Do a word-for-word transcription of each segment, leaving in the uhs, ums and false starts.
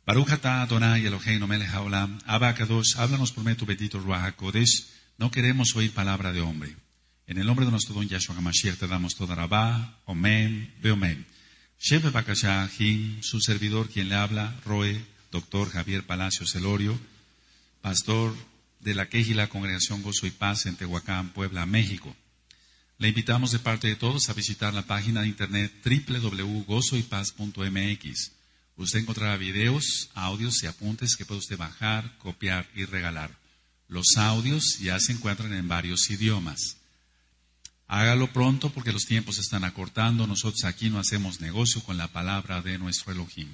Baruch atah Adonai Eloheinu melech haolam, Abba Kadosh, háblanos por medio de tu bendito Ruach HaKodesh. No queremos oír palabra de hombre. En el nombre de nuestro don Yahshua HaMashiach te damos toda rabá, omen, beomen. Shebe Bakashah Jim, su servidor quien le habla, Roe, doctor Javier Palacios Elorio, pastor de la Quejila Congregación Gozo y Paz en Tehuacán, Puebla, México. Le invitamos de parte de todos a visitar la página de internet doble u doble u doble u punto gozo y paz punto m x. Usted encontrará videos, audios y apuntes que puede usted bajar, copiar y regalar. Los audios ya se encuentran en varios idiomas. Hágalo pronto porque los tiempos se están acortando. Nosotros aquí no hacemos negocio con la palabra de nuestro Elohim.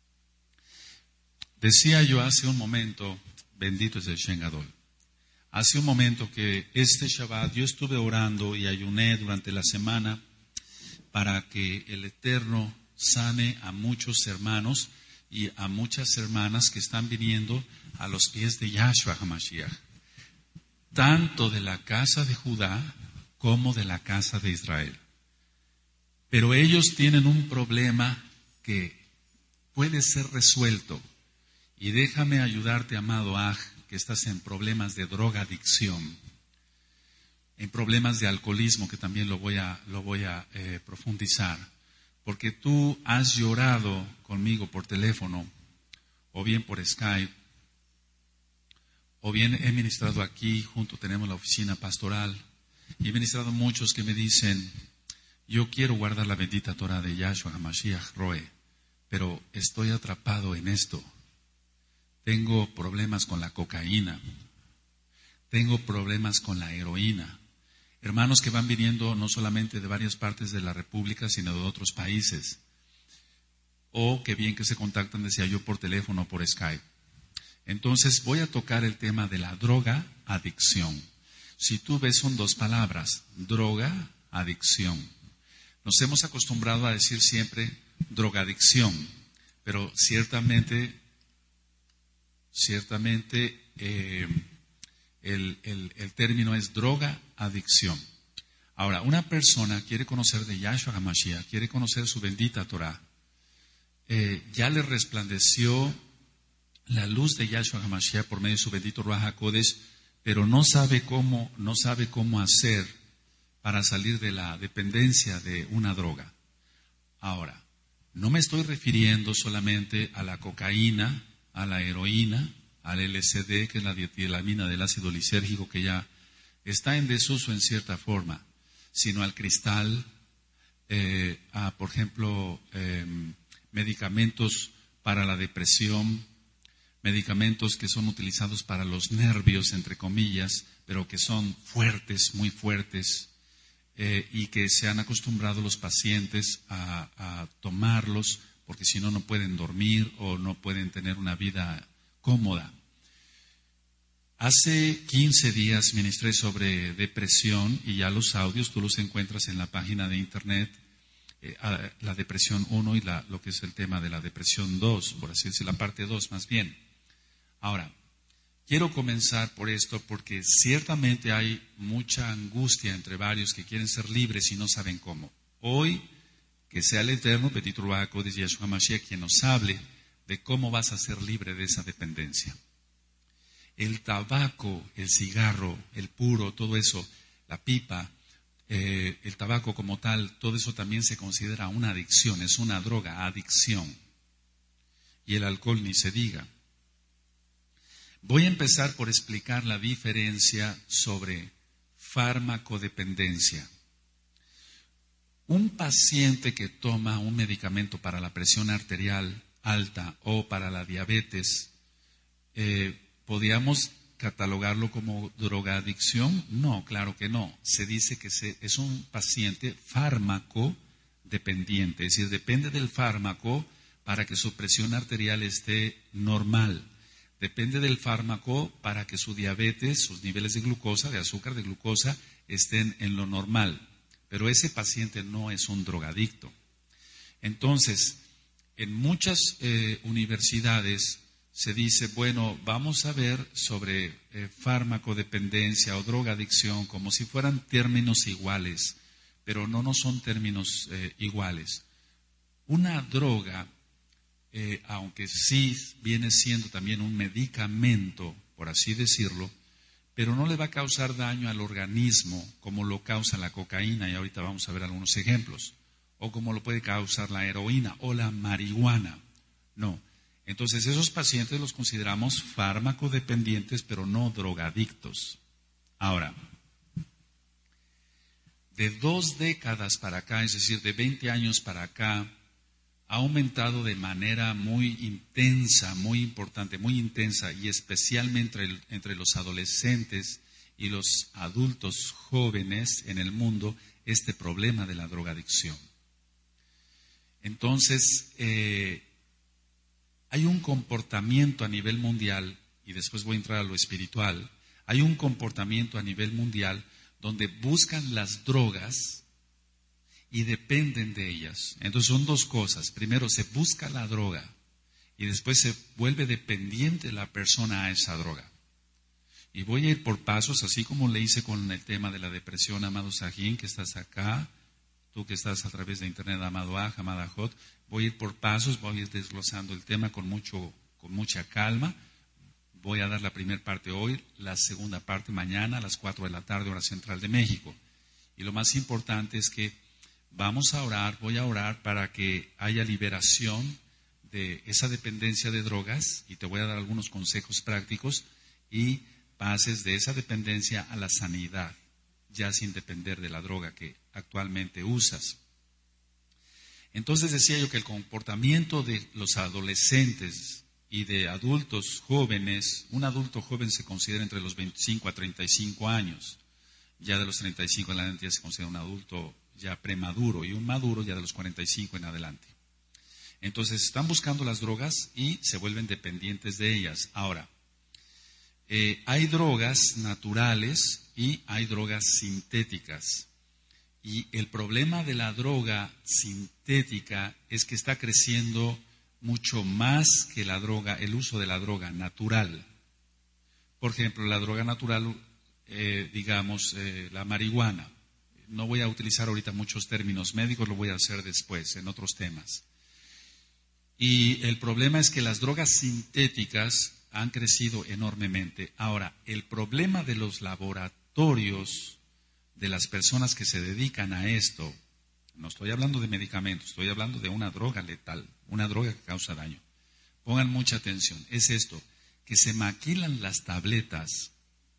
Decía yo hace un momento, bendito es el Shen Gadol, hace un momento que este Shabbat yo estuve orando y ayuné durante la semana para que el Eterno sane a muchos hermanos y a muchas hermanas que están viniendo a los pies de Yahshua HaMashiach, tanto de la casa de Judá como de la casa de Israel. Pero ellos tienen un problema que puede ser resuelto. Y déjame ayudarte, amado Aj, que estás en problemas de drogadicción, en problemas de alcoholismo, que también lo voy a, lo voy a eh, profundizar. Porque tú has llorado conmigo por teléfono, o bien por Skype, o bien he ministrado aquí, junto tenemos la oficina pastoral, y he ministrado muchos que me dicen, yo quiero guardar la bendita Torah de Yahshua HaMashiach, Roe, pero estoy atrapado en esto. Tengo problemas con la cocaína, tengo problemas con la heroína. Hermanos que van viniendo no solamente de varias partes de la República, sino de otros países. O que bien que se contactan, decía yo, por teléfono o por Skype. Entonces voy a tocar el tema de la droga adicción. Si tú ves, son dos palabras, droga, adicción. Nos hemos acostumbrado a decir siempre drogadicción, pero ciertamente, ciertamente eh, el, el, el término es droga, adicción. Ahora, una persona quiere conocer de Yahshua HaMashiach, quiere conocer su bendita Torah. Eh, ya le resplandeció la luz de Yahshua HaMashiach por medio de su bendito Ruach HaKodesh, pero no sabe cómo, no sabe cómo hacer para salir de la dependencia de una droga. Ahora, no me estoy refiriendo solamente a la cocaína, a la heroína, al L S D, que es la dietilamina del ácido lisérgico, que ya está en desuso en cierta forma, sino al cristal, eh, a, por ejemplo, eh, medicamentos para la depresión, medicamentos que son utilizados para los nervios, entre comillas, pero que son fuertes, muy fuertes, eh, y que se han acostumbrado los pacientes a, a tomarlos, porque si no, no pueden dormir o no pueden tener una vida cómoda. Hace quince días ministré sobre depresión y ya los audios tú los encuentras en la página de internet, eh, la depresión uno y la, lo que es el tema de la depresión dos, por así decirlo, la parte dos más bien. Ahora, quiero comenzar por esto porque ciertamente hay mucha angustia entre varios que quieren ser libres y no saben cómo. Hoy, que sea el Eterno, bendito Ruach HaKodesh Yahshua HaMashiach, quien nos hable de cómo vas a ser libre de esa dependencia. El tabaco, el cigarro, el puro, todo eso, la pipa, eh, el tabaco como tal, todo eso también se considera una adicción, es una droga, adicción. Y el alcohol ni se diga. Voy a empezar por explicar la diferencia sobre farmacodependencia. Un paciente que toma un medicamento para la presión arterial alta o para la diabetes, eh, ¿podríamos catalogarlo como drogadicción? No, claro que no. Se dice que se, es un paciente fármaco dependiente, es decir, depende del fármaco para que su presión arterial esté normal. Depende del fármaco para que su diabetes, sus niveles de glucosa, de azúcar, de glucosa, estén en lo normal. Pero ese paciente no es un drogadicto. Entonces, en muchas eh, universidades se dice, bueno, vamos a ver sobre eh, farmacodependencia o drogadicción como si fueran términos iguales, pero no, no son términos eh, iguales. Una droga eh, aunque sí viene siendo también un medicamento, por así decirlo, pero no le va a causar daño al organismo como lo causa la cocaína, y ahorita vamos a ver algunos ejemplos, o como lo puede causar la heroína o la marihuana. No. Entonces, esos pacientes los consideramos fármacodependientes, pero no drogadictos. Ahora, de dos décadas para acá, es decir, de veinte años para acá, ha aumentado de manera muy intensa, muy importante, muy intensa, y especialmente entre, entre los adolescentes y los adultos jóvenes en el mundo, este problema de la drogadicción. Entonces, eh, hay un comportamiento a nivel mundial, y después voy a entrar a lo espiritual, hay un comportamiento a nivel mundial donde buscan las drogas y dependen de ellas. Entonces son dos cosas. Primero se busca la droga y después se vuelve dependiente la persona a esa droga. Y voy a ir por pasos, así como le hice con el tema de la depresión, amado Sajín, que estás acá, tú que estás a través de internet, amado Aj, amada Jot. Voy a ir por pasos, voy a ir desglosando el tema con, mucho, con mucha calma. Voy a dar la primera parte hoy, la segunda parte mañana a las cuatro de la tarde, hora central de México. Y lo más importante es que vamos a orar, voy a orar para que haya liberación de esa dependencia de drogas, y te voy a dar algunos consejos prácticos, y pases de esa dependencia a la sanidad, ya sin depender de la droga que actualmente usas. Entonces decía yo que el comportamiento de los adolescentes y de adultos jóvenes, un adulto joven se considera entre los veinticinco a treinta y cinco años, ya de los treinta y cinco en adelante ya se considera un adulto ya premaduro, y un maduro ya de los cuarenta y cinco en adelante. Entonces están buscando las drogas y se vuelven dependientes de ellas. Ahora, eh, hay drogas naturales y hay drogas sintéticas. Y el problema de la droga sintética es que está creciendo mucho más que la droga, el uso de la droga natural. Por ejemplo, la droga natural, eh, digamos, eh, la marihuana. No voy a utilizar ahorita muchos términos médicos, lo voy a hacer después, en otros temas. Y el problema es que las drogas sintéticas han crecido enormemente. Ahora, el problema de los laboratorios, de las personas que se dedican a esto, no estoy hablando de medicamentos, estoy hablando de una droga letal, una droga que causa daño. Pongan mucha atención, es esto, que se maquilan las tabletas,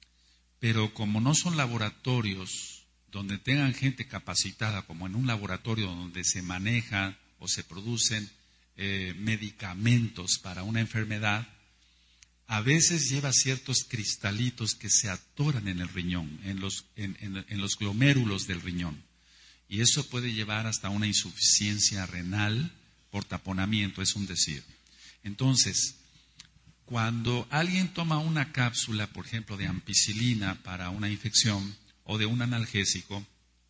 pero como no son laboratorios donde tengan gente capacitada, como en un laboratorio donde se manejan o se producen eh, medicamentos para una enfermedad, a veces lleva ciertos cristalitos que se atoran en el riñón, en los, en, en, en los glomérulos del riñón. Y eso puede llevar hasta una insuficiencia renal por taponamiento, es un decir. Entonces, cuando alguien toma una cápsula, por ejemplo, de ampicilina para una infección o de un analgésico,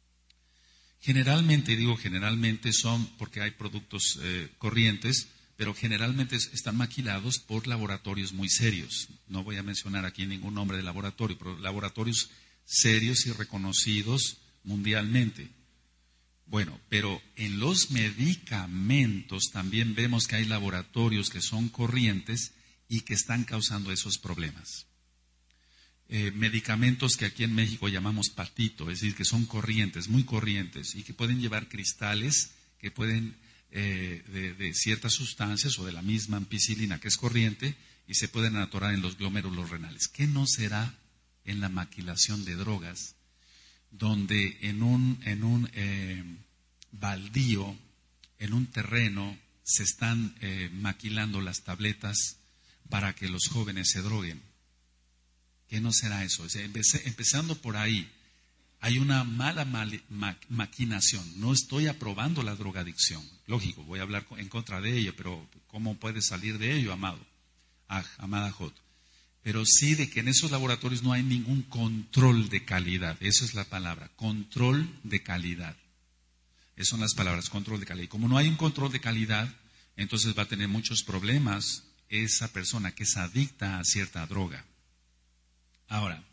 generalmente, digo generalmente son porque hay productos eh, corrientes, pero generalmente están maquilados por laboratorios muy serios. No voy a mencionar aquí ningún nombre de laboratorio, pero laboratorios serios y reconocidos mundialmente. Bueno, pero en los medicamentos también vemos que hay laboratorios que son corrientes y que están causando esos problemas. Eh, medicamentos que aquí en México llamamos patito, es decir, que son corrientes, muy corrientes, y que pueden llevar cristales que pueden eh, de, de ciertas sustancias o de la misma ampicilina que es corriente y se pueden atorar en los glomérulos renales. ¿Qué no será en la maquilación de drogas, donde en un, en un eh, baldío, en un terreno, se están eh, maquilando las tabletas para que los jóvenes se droguen? ¿Qué no será eso? O sea, empecé, empezando por ahí, hay una mala mal, ma, maquinación. No estoy aprobando la drogadicción. Lógico, voy a hablar en contra de ella, pero ¿cómo puede salir de ello, amado? Ah, amada Jot. Pero sí de que en esos laboratorios no hay ningún control de calidad. Esa es la palabra, control de calidad. Esas son las palabras, control de calidad. Y como no hay un control de calidad, entonces va a tener muchos problemas esa persona que es adicta a cierta droga. Ahora,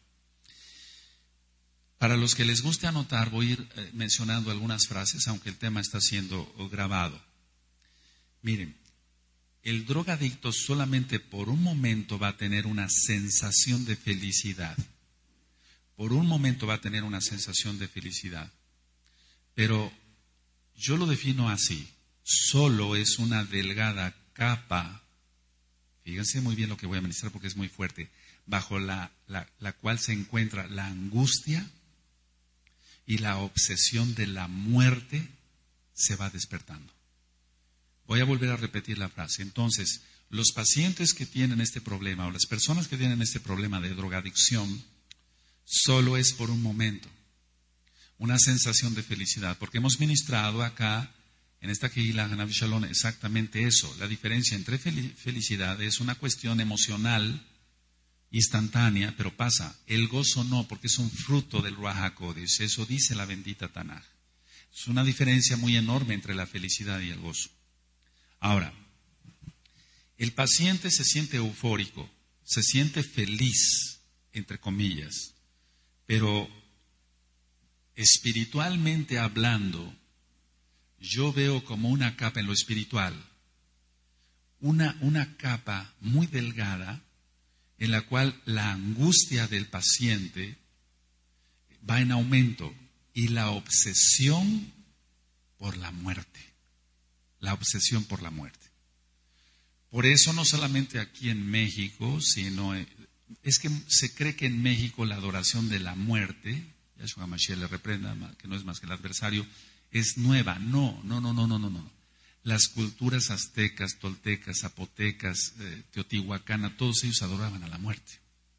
para los que les guste anotar, voy a ir eh, mencionando algunas frases, aunque el tema está siendo grabado. Miren, el drogadicto solamente por un momento va a tener una sensación de felicidad. Por un momento va a tener una sensación de felicidad. Pero yo lo defino así. Solo es una delgada capa, fíjense muy bien lo que voy a ministrar porque es muy fuerte, bajo la, la, la cual se encuentra la angustia y la obsesión de la muerte se va despertando. Voy a volver a repetir la frase. Entonces, los pacientes que tienen este problema o las personas que tienen este problema de drogadicción, solo es por un momento una sensación de felicidad, porque hemos ministrado acá en esta Kehila Hanav Shalom exactamente eso. La diferencia entre felicidad es una cuestión emocional instantánea, pero pasa. El gozo no, porque es un fruto del Ruach HaKodesh. Eso dice la bendita Tanaj. Es una diferencia muy enorme entre la felicidad y el gozo. Ahora, el paciente se siente eufórico, se siente feliz, entre comillas, pero espiritualmente hablando, yo veo como una capa en lo espiritual, una, una capa muy delgada en la cual la angustia del paciente va en aumento y la obsesión por la muerte, la obsesión por la muerte. Por eso no solamente aquí en México, sino es que se cree que en México la adoración de la muerte, Yahshua Hamashiach le reprenda, que no es más que el adversario, es nueva. No, no, no, no, no, no, no. Las culturas aztecas, toltecas, zapotecas, eh, teotihuacana, todos ellos adoraban a la muerte.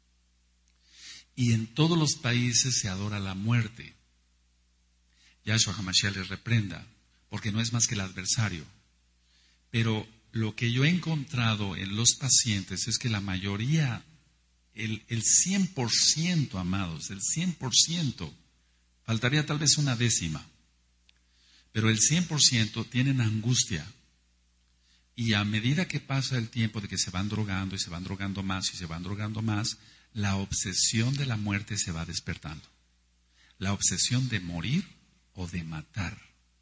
Y en todos los países se adora la muerte. Yahshua Hamashiach les reprenda, porque no es más que el adversario. Pero lo que yo he encontrado en los pacientes es que la mayoría, el, el cien por ciento, amados, el cien por ciento, faltaría tal vez una décima, pero el cien por ciento tienen angustia. Y a medida que pasa el tiempo de que se van drogando y se van drogando más y se van drogando más, la obsesión de la muerte se va despertando. La obsesión de morir o de matar.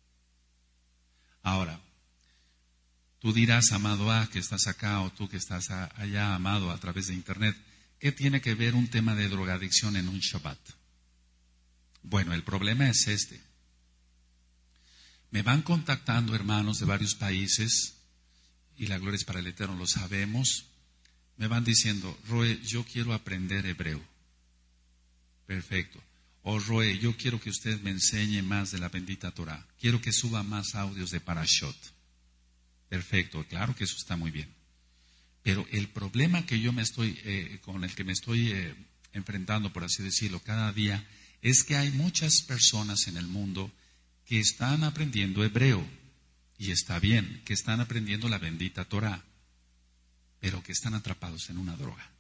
Ahora, tú dirás, amado A, que estás acá, o tú que estás allá, amado, a través de internet, ¿qué tiene que ver un tema de drogadicción en un Shabbat? Bueno, el problema es este. Me van contactando hermanos de varios países, y la gloria es para el Eterno, lo sabemos. Me van diciendo, Roe, yo quiero aprender hebreo. Perfecto. O Roe, yo quiero que usted me enseñe más de la bendita Torah. Quiero que suba más audios de Parashot. Perfecto, claro que eso está muy bien. Pero el problema que yo me estoy, eh, con el que me estoy eh, enfrentando, por así decirlo, cada día, es que hay muchas personas en el mundo que están aprendiendo hebreo. Y está bien, que están aprendiendo la bendita Torah, pero que están atrapados en una droga.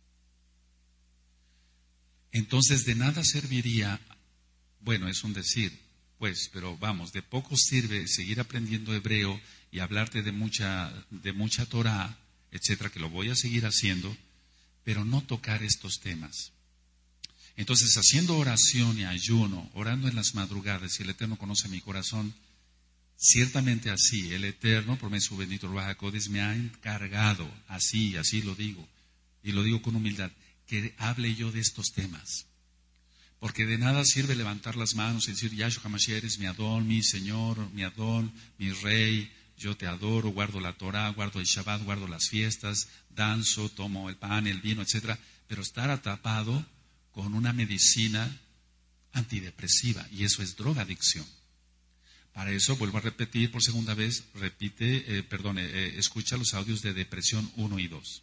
Entonces, de nada serviría, bueno, es un decir, pues, pero vamos, de poco sirve seguir aprendiendo hebreo y hablarte de mucha, de mucha Torah, etcétera, que lo voy a seguir haciendo, pero no tocar estos temas. Entonces, haciendo oración y ayuno, orando en las madrugadas, si el Eterno conoce mi corazón, ciertamente así, el Eterno, por medio de su bendito Ruach HaKodesh, me ha encargado, así, así lo digo, y lo digo con humildad, que hable yo de estos temas. Porque de nada sirve levantar las manos y decir, Yahshua Hamashiach, eres mi Adón, mi Señor, mi Adón, mi Rey, yo te adoro, guardo la Torah, guardo el Shabbat, guardo las fiestas, danzo, tomo el pan, el vino, etcétera, pero estar atrapado con una medicina antidepresiva, y eso es drogadicción. Para eso, vuelvo a repetir por segunda vez, repite, eh, perdón, eh, escucha los audios de depresión uno y dos.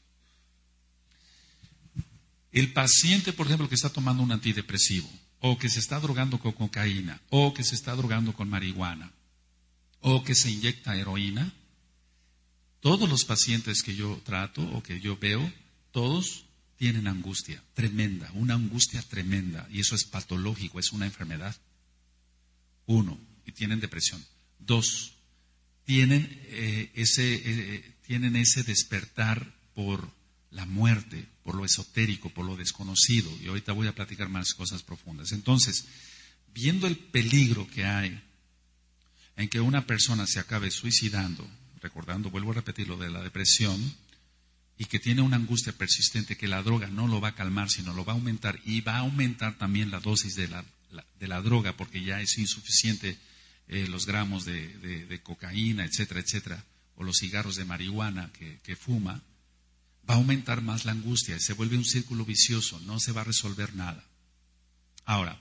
El paciente, por ejemplo, que está tomando un antidepresivo, o que se está drogando con cocaína, o que se está drogando con marihuana, o que se inyecta heroína, todos los pacientes que yo trato o que yo veo, todos tienen angustia tremenda, una angustia tremenda, y eso es patológico, es una enfermedad. Uno, y tienen depresión. Dos, tienen, eh, ese, eh, tienen ese despertar por la muerte, por lo esotérico, por lo desconocido, y ahorita voy a platicar más cosas profundas. Entonces, viendo el peligro que hay en que una persona se acabe suicidando, recordando, vuelvo a repetir lo de la depresión, y que tiene una angustia persistente, que la droga no lo va a calmar, sino lo va a aumentar, y va a aumentar también la dosis de la, la, de la droga, porque ya es insuficiente eh, los gramos de, de, de cocaína, etcétera, etcétera, o los cigarros de marihuana que, que fuma, va a aumentar más la angustia, y se vuelve un círculo vicioso, no se va a resolver nada. Ahora,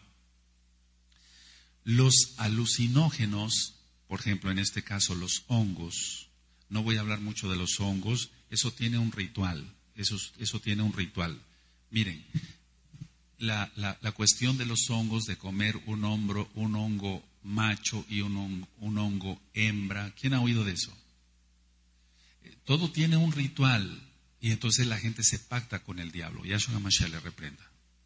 los alucinógenos, por ejemplo, en este caso los hongos, no voy a hablar mucho de los hongos, eso tiene un ritual, eso, eso tiene un ritual. Miren, la, la, la cuestión de los hongos, de comer un, hombro, un hongo macho y un hongo, un hongo hembra, ¿quién ha oído de eso? Todo tiene un ritual, y entonces la gente se pacta con el diablo. Yahshua HaMashiach le reprenda.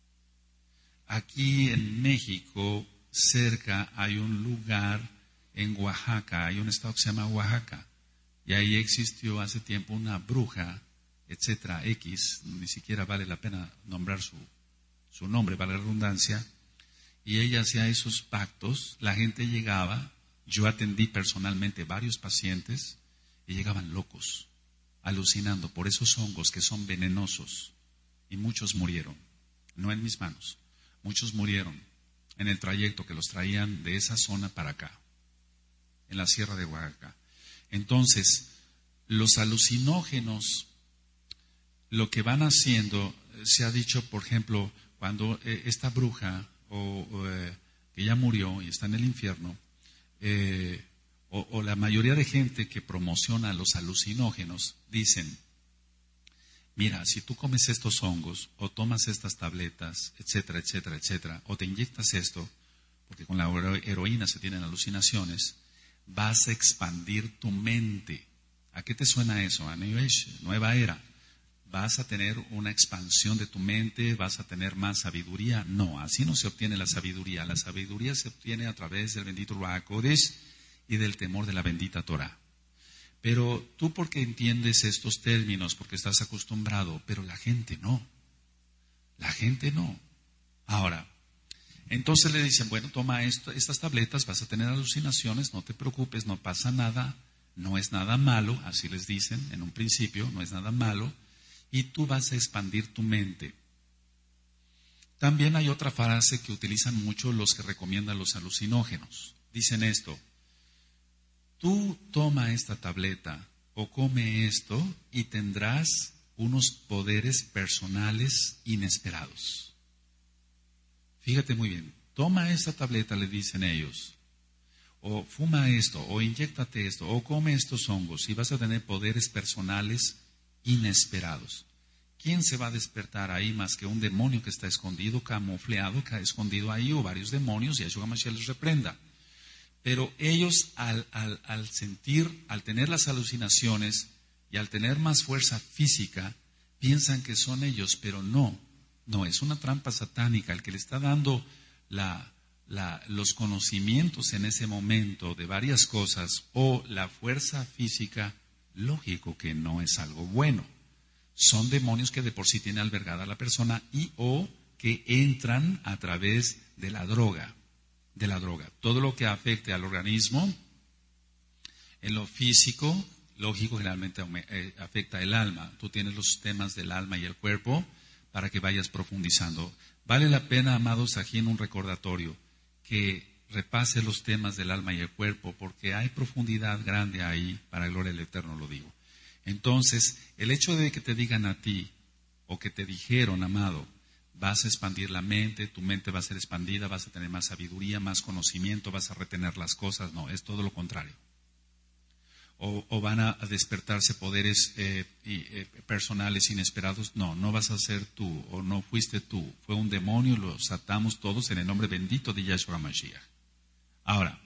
Aquí en México, cerca, hay un lugar en Oaxaca, hay un estado que se llama Oaxaca, y ahí existió hace tiempo una bruja, etcétera, X, ni siquiera vale la pena nombrar su, su nombre, vale la redundancia, y ella hacía esos pactos, la gente llegaba, yo atendí personalmente varios pacientes, y llegaban locos, alucinando por esos hongos que son venenosos, y muchos murieron, no en mis manos, muchos murieron en el trayecto que los traían de esa zona para acá, en la sierra de Oaxaca. Entonces, los alucinógenos, lo que van haciendo, se ha dicho, por ejemplo, cuando eh, esta bruja, o, o eh, que ya murió y está en el infierno, eh, o, o la mayoría de gente que promociona los alucinógenos, dicen, mira, si tú comes estos hongos, o tomas estas tabletas, etcétera, etcétera, etcétera, o te inyectas esto, porque con la heroína se tienen alucinaciones, vas a expandir tu mente. ¿A qué te suena eso? A New Age, nueva era. ¿Vas a tener una expansión de tu mente? ¿Vas a tener más sabiduría? No, así no se obtiene la sabiduría. La sabiduría se obtiene a través del bendito Ruach HaKodesh y del temor de la bendita Torah. Pero tú, porque entiendes estos términos, porque estás acostumbrado, pero la gente no. La gente no. Ahora, entonces le dicen, bueno, toma esto, estas tabletas, vas a tener alucinaciones, no te preocupes, no pasa nada, no es nada malo, así les dicen en un principio, no es nada malo, y tú vas a expandir tu mente. También hay otra frase que utilizan mucho los que recomiendan los alucinógenos. Dicen esto, tú toma esta tableta o come esto y tendrás unos poderes personales inesperados. Fíjate muy bien, toma esta tableta, le dicen ellos, o fuma esto, o inyéctate esto, o come estos hongos, y vas a tener poderes personales inesperados. ¿Quién se va a despertar ahí más que un demonio que está escondido, camufleado, que ha escondido ahí, o varios demonios, y Yahshua HaMashiach les reprenda? Pero ellos al, al, al sentir, al tener las alucinaciones, y al tener más fuerza física, piensan que son ellos, pero no. No, es una trampa satánica. El que le está dando la, la, los conocimientos en ese momento de varias cosas o la fuerza física, lógico que no es algo bueno. Son demonios que de por sí tiene albergada la persona y o que entran a través de la droga. De la droga. Todo lo que afecte al organismo, en lo físico, lógico, generalmente afecta el alma. Tú tienes los temas del alma y el cuerpo, para que vayas profundizando. Vale la pena, amados, aquí en un recordatorio, que repase los temas del alma y el cuerpo, porque hay profundidad grande ahí, para gloria del Eterno lo digo. Entonces, el hecho de que te digan a ti, o que te dijeron, amado, vas a expandir la mente, tu mente va a ser expandida, vas a tener más sabiduría, más conocimiento, vas a retener las cosas, no, es todo lo contrario. O, o van a despertarse poderes eh, y, eh, personales inesperados. No, no vas a ser tú, o no fuiste tú. Fue un demonio, los atamos todos en el nombre bendito de Yahshua HaMashiach. Ahora,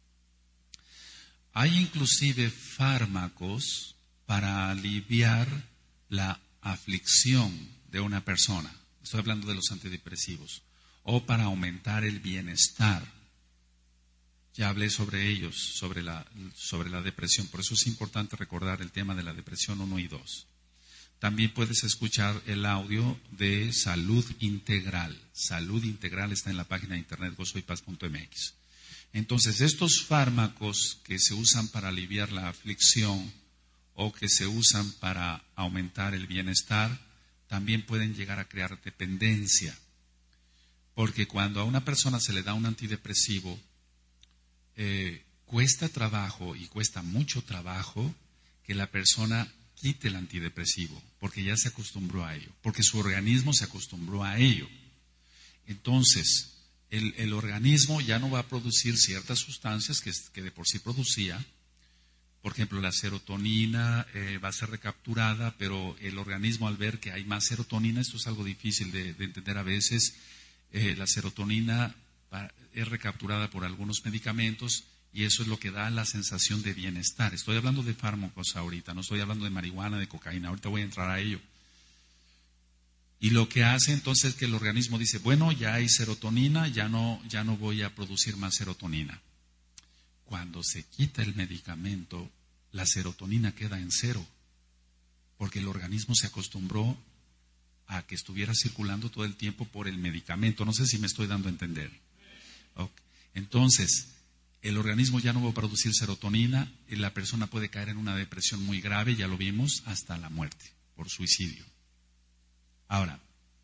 hay inclusive fármacos para aliviar la aflicción de una persona. Estoy hablando de los antidepresivos. O para aumentar el bienestar. Ya hablé sobre ellos, sobre la, sobre la depresión. Por eso es importante recordar el tema de la depresión uno y dos. También puedes escuchar el audio de Salud Integral. Salud Integral está en la página de internet gozo y paz punto m x. Entonces, estos fármacos que se usan para aliviar la aflicción o que se usan para aumentar el bienestar, también pueden llegar a crear dependencia. Porque cuando a una persona se le da un antidepresivo, eh, cuesta trabajo y cuesta mucho trabajo que la persona quite el antidepresivo, porque ya se acostumbró a ello, porque su organismo se acostumbró a ello. Entonces, el, el organismo ya no va a producir ciertas sustancias que, que de por sí producía. Por ejemplo, la serotonina eh, va a ser recapturada, pero el organismo, al ver que hay más serotonina, esto es algo difícil de, de entender a veces, eh, la serotonina va, es recapturada por algunos medicamentos y eso es lo que da la sensación de bienestar. Estoy hablando de fármacos ahorita, no estoy hablando de marihuana, de cocaína, ahorita voy a entrar a ello. Y lo que hace entonces es que el organismo dice, bueno, ya hay serotonina, ya no, ya no voy a producir más serotonina. Cuando se quita el medicamento, la serotonina queda en cero, porque el organismo se acostumbró a que estuviera circulando todo el tiempo por el medicamento. No sé si me estoy dando a entender. Okay. Entonces, el organismo ya no va a producir serotonina y la persona puede caer en una depresión muy grave, ya lo vimos, hasta la muerte por suicidio. Ahora,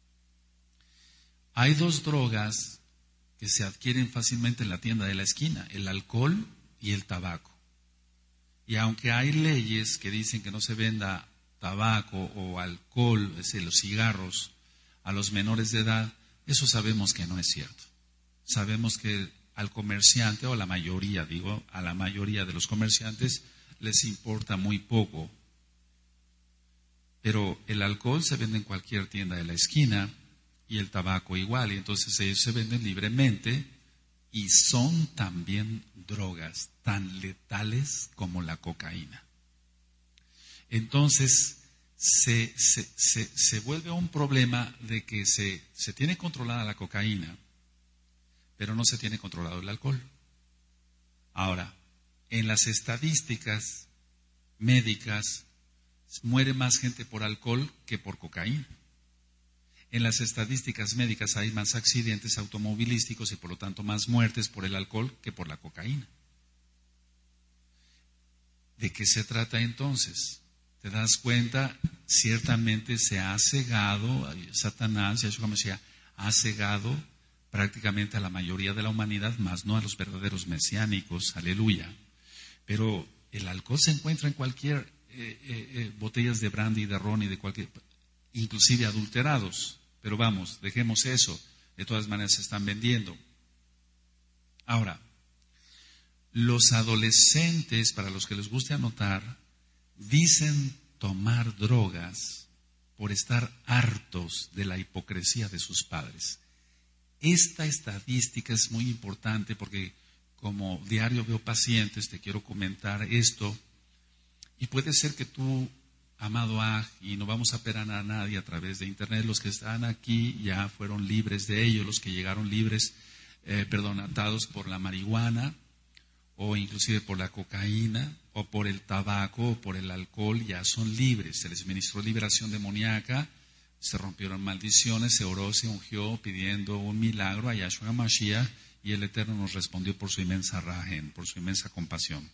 hay dos drogas que se adquieren fácilmente en la tienda de la esquina, el alcohol y el tabaco. Y aunque hay leyes que dicen que no se venda tabaco o alcohol, es decir, los cigarros, a los menores de edad, eso sabemos que no es cierto. Sabemos que al comerciante, o a la mayoría, digo, a la mayoría de los comerciantes les importa muy poco. Pero el alcohol se vende en cualquier tienda de la esquina y el tabaco igual, y entonces ellos se venden libremente y son también drogas tan letales como la cocaína. Entonces se, se, se, se vuelve un problema de que se, se tiene controlada la cocaína, pero no se tiene controlado el alcohol. Ahora, en las estadísticas médicas, muere más gente por alcohol que por cocaína. En las estadísticas médicas hay más accidentes automovilísticos y por lo tanto más muertes por el alcohol que por la cocaína. ¿De qué se trata entonces? ¿Te das cuenta? Ciertamente se ha cegado, Satanás, Yahshua Mashiach, ha cegado prácticamente a la mayoría de la humanidad, más no a los verdaderos mesiánicos, aleluya. Pero el alcohol se encuentra en cualquier eh, eh, eh, botellas de brandy, de ron y de cualquier, inclusive adulterados. Pero vamos, dejemos eso, de todas maneras se están vendiendo. Ahora, los adolescentes, para los que les guste anotar, dicen tomar drogas por estar hartos de la hipocresía de sus padres. Esta estadística es muy importante porque como diario veo pacientes, te quiero comentar esto, y puede ser que tú, amado Aj, y no vamos a penar a nadie a través de internet, los que están aquí ya fueron libres de ello, los que llegaron libres, eh, perdón, atados por la marihuana, o inclusive por la cocaína, o por el tabaco, o por el alcohol, ya son libres. Se les ministró liberación demoníaca, se rompieron maldiciones, se oró, se ungió pidiendo un milagro a Yahshua Mashiach, y el Eterno nos respondió por su inmensa rajen, por su inmensa compasión.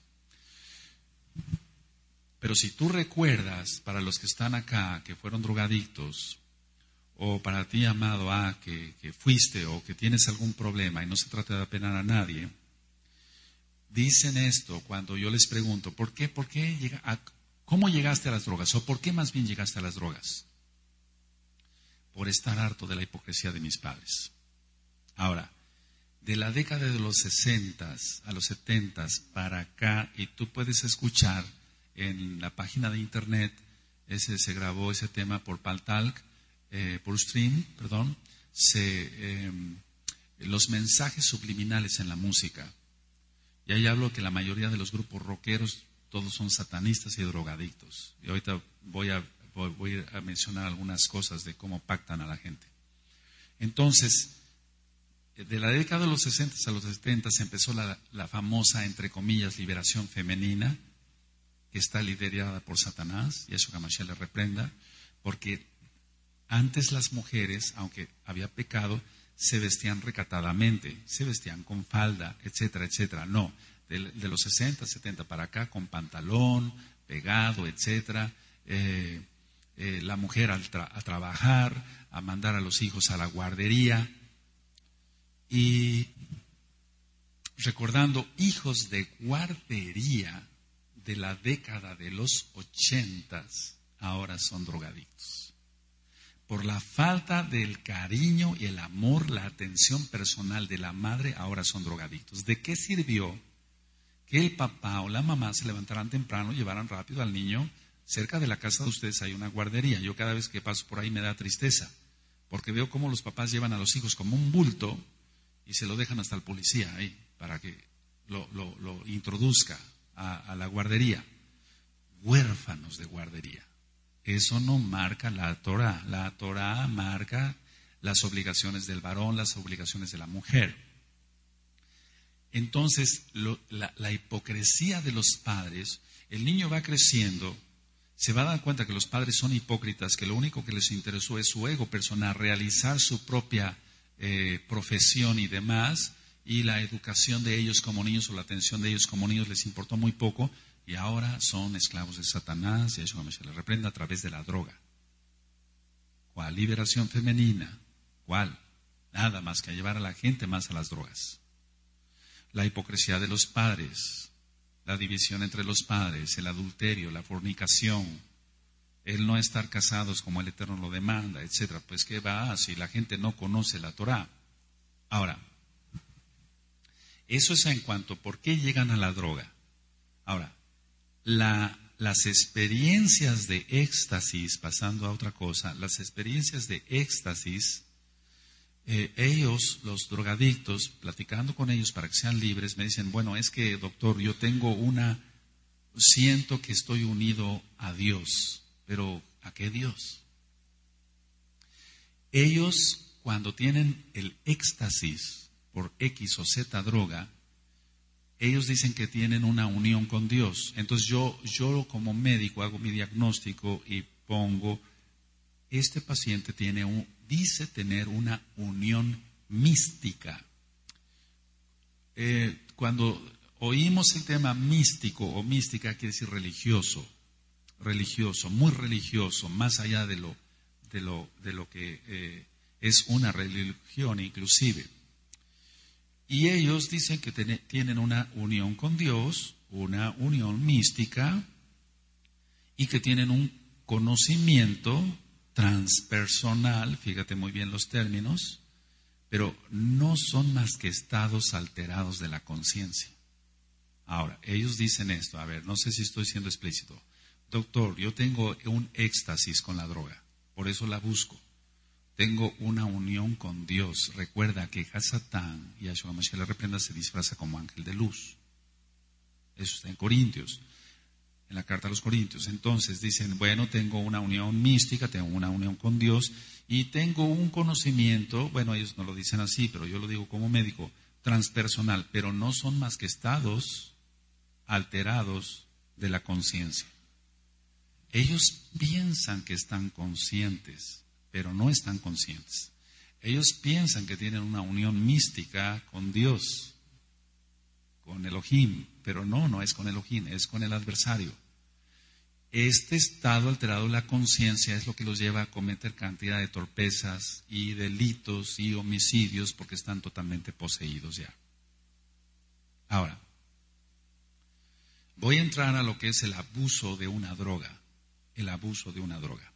Pero si tú recuerdas, para los que están acá, que fueron drogadictos, o para ti, amado A, que, que fuiste o que tienes algún problema, y no se trata de apenar a nadie, dicen esto cuando yo les pregunto, ¿por qué, por qué llega a, ¿cómo llegaste a las drogas? ¿O por qué más bien llegaste a las drogas? Por estar harto de la hipocresía de mis padres. Ahora, de la década de los sesentas a los setentas para acá, y tú puedes escuchar en la página de internet, ese se grabó ese tema por Paltalk, eh, por Stream, perdón, se, eh, los mensajes subliminales en la música. Y ahí hablo que la mayoría de los grupos rockeros todos son satanistas y drogadictos. Y ahorita voy a, voy, voy a mencionar algunas cosas de cómo pactan a la gente. Entonces, de la década de los sesenta a los setenta se empezó la, la famosa, entre comillas, liberación femenina, que está liderada por Satanás, Yahshua Mashiach le reprenda, porque antes las mujeres, aunque había pecado, se vestían recatadamente, se vestían con falda, etcétera, etcétera. No, de, de los sesenta, setenta para acá, con pantalón, pegado, etcétera. Eh, eh, la mujer al tra- a trabajar, a mandar a los hijos a la guardería. Y recordando, hijos de guardería de la década de los ochentas, ahora son drogadictos. Por la falta del cariño y el amor, la atención personal de la madre, ahora son drogadictos. ¿De qué sirvió que el papá o la mamá se levantaran temprano, llevaran rápido al niño? Cerca de la casa de ustedes hay una guardería. Yo cada vez que paso por ahí me da tristeza, porque veo cómo los papás llevan a los hijos como un bulto y se lo dejan hasta el policía ahí para que lo, lo, lo introduzca a, a la guardería. Huérfanos de guardería. Eso no marca la Torá. La Torá marca las obligaciones del varón, las obligaciones de la mujer. Entonces, lo, la, la hipocresía de los padres, el niño va creciendo, se va a dar cuenta que los padres son hipócritas, que lo único que les interesó es su ego personal, realizar su propia eh, profesión y demás, y la educación de ellos como niños o la atención de ellos como niños les importó muy poco, y ahora son esclavos de Satanás, y eso se les reprende a través de la droga. ¿Cuál liberación femenina? ¿Cuál? Nada más que llevar a la gente más a las drogas. La hipocresía de los padres, la división entre los padres, el adulterio, la fornicación, el no estar casados como el Eterno lo demanda, etcétera. Pues ¿qué va si la gente no conoce la Torá? Ahora, eso es en cuanto a por qué llegan a la droga. Ahora, la, las experiencias de éxtasis, pasando a otra cosa, las experiencias de éxtasis, Eh, ellos, los drogadictos, platicando con ellos para que sean libres, me dicen, bueno, es que doctor, yo tengo una, siento que estoy unido a Dios, pero ¿a qué Dios? Ellos, cuando tienen el éxtasis por X o Z droga, ellos dicen que tienen una unión con Dios. Entonces yo, yo como médico hago mi diagnóstico y pongo, este paciente tiene un, dice tener una unión mística. Eh, cuando oímos el tema místico o mística, quiere decir religioso, religioso, muy religioso, más allá de lo, de lo, de lo que eh, es una religión inclusive. Y ellos dicen que ten, tienen una unión con Dios, una unión mística, y que tienen un conocimiento transpersonal, fíjate muy bien los términos, pero no son más que estados alterados de la conciencia. Ahora, ellos dicen esto, a ver, no sé si estoy siendo explícito. Doctor, yo tengo un éxtasis con la droga, por eso la busco. Tengo una unión con Dios. Recuerda que Hasatán, y Yahshua Mashiach le reprenda, se disfraza como ángel de luz. Eso está en Corintios. En la carta a los Corintios. Entonces dicen, bueno, tengo una unión mística, tengo una unión con Dios y tengo un conocimiento, bueno, ellos no lo dicen así, pero yo lo digo como médico, transpersonal, pero no son más que estados alterados de la conciencia. Ellos piensan que están conscientes, pero no están conscientes. Ellos piensan que tienen una unión mística con Dios, con Elohim, pero no, no es con Elohim, es con el adversario. Este estado alterado de la conciencia es lo que los lleva a cometer cantidad de torpezas y delitos y homicidios porque están totalmente poseídos ya. Ahora, voy a entrar a lo que es el abuso de una droga, el abuso de una droga.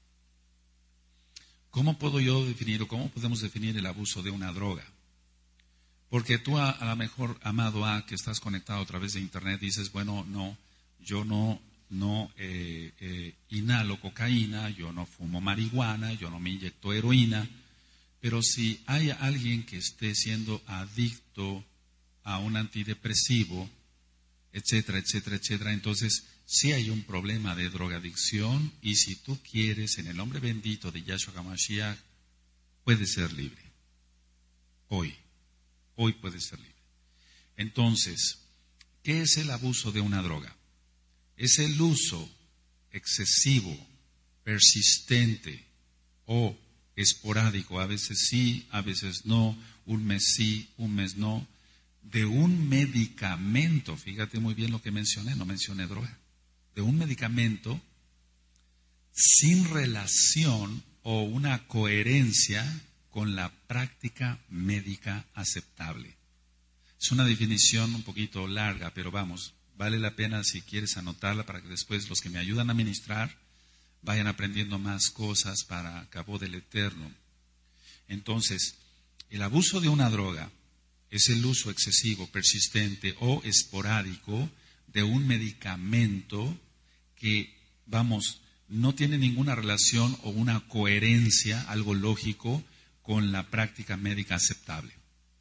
¿Cómo puedo yo definir o cómo podemos definir el abuso de una droga? Porque tú a, a lo mejor, amado A, que estás conectado a través de internet, dices, bueno, no, yo no, no eh, eh, inhalo cocaína, yo no fumo marihuana, yo no me inyecto heroína, pero si hay alguien que esté siendo adicto a un antidepresivo, etcétera, etcétera, etcétera, entonces sí hay un problema de drogadicción y si tú quieres, en el nombre bendito de Yahshua HaMashiach, puedes ser libre. Hoy. Hoy puede ser libre. Entonces, ¿qué es el abuso de una droga? Es el uso excesivo, persistente o esporádico, a veces sí, a veces no, un mes sí, un mes no, de un medicamento, fíjate muy bien lo que mencioné, no mencioné droga, de un medicamento sin relación o una coherencia con la práctica médica aceptable. Es una definición un poquito larga, pero vamos, vale la pena si quieres anotarla para que después los que me ayudan a ministrar vayan aprendiendo más cosas para cabo del eterno. Entonces, el abuso de una droga es el uso excesivo, persistente o esporádico de un medicamento que, vamos, no tiene ninguna relación o una coherencia, algo lógico, con la práctica médica aceptable.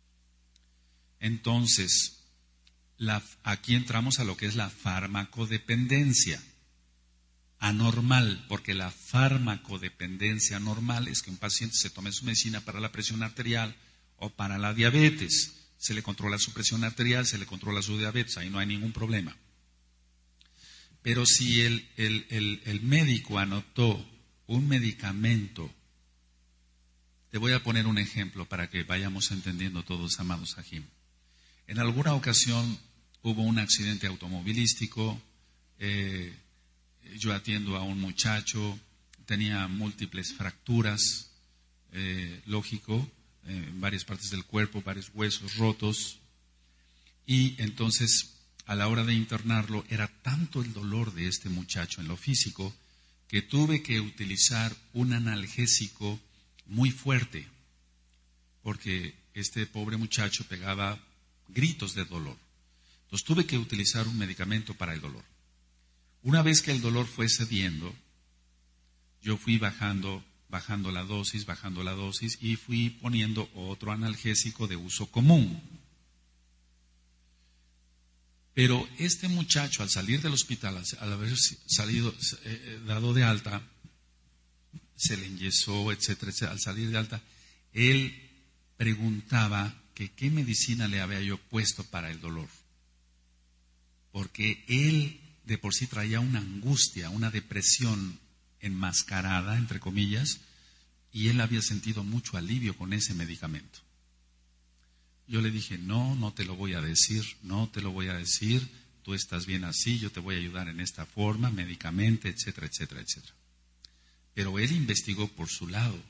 Entonces, la, aquí entramos a lo que es la farmacodependencia anormal, porque la farmacodependencia normal es que un paciente se tome su medicina para la presión arterial o para la diabetes. Se le controla su presión arterial, se le controla su diabetes, ahí no hay ningún problema. Pero si el, el, el, el médico anotó un medicamento, te voy a poner un ejemplo para que vayamos entendiendo todos, amados Sahim. En alguna ocasión hubo un accidente automovilístico, eh, yo atiendo a un muchacho, tenía múltiples fracturas, eh, lógico, eh, en varias partes del cuerpo, varios huesos rotos, y entonces a la hora de internarlo era tanto el dolor de este muchacho en lo físico que tuve que utilizar un analgésico muy fuerte, porque este pobre muchacho pegaba gritos de dolor. Entonces tuve que utilizar un medicamento para el dolor. Una vez que el dolor fue cediendo, yo fui bajando, bajando la dosis, bajando la dosis y fui poniendo otro analgésico de uso común. Pero este muchacho, al salir del hospital, al haber salido, eh, dado de alta, se le enyesó, etcétera, etcétera, al salir de alta, él preguntaba que qué medicina le había yo puesto para el dolor. Porque él de por sí traía una angustia, una depresión enmascarada, entre comillas, y él había sentido mucho alivio con ese medicamento. Yo le dije, no, no te lo voy a decir, no te lo voy a decir, tú estás bien así, yo te voy a ayudar en esta forma, médicamente, etcétera, etcétera, etcétera. Pero él investigó por su lado.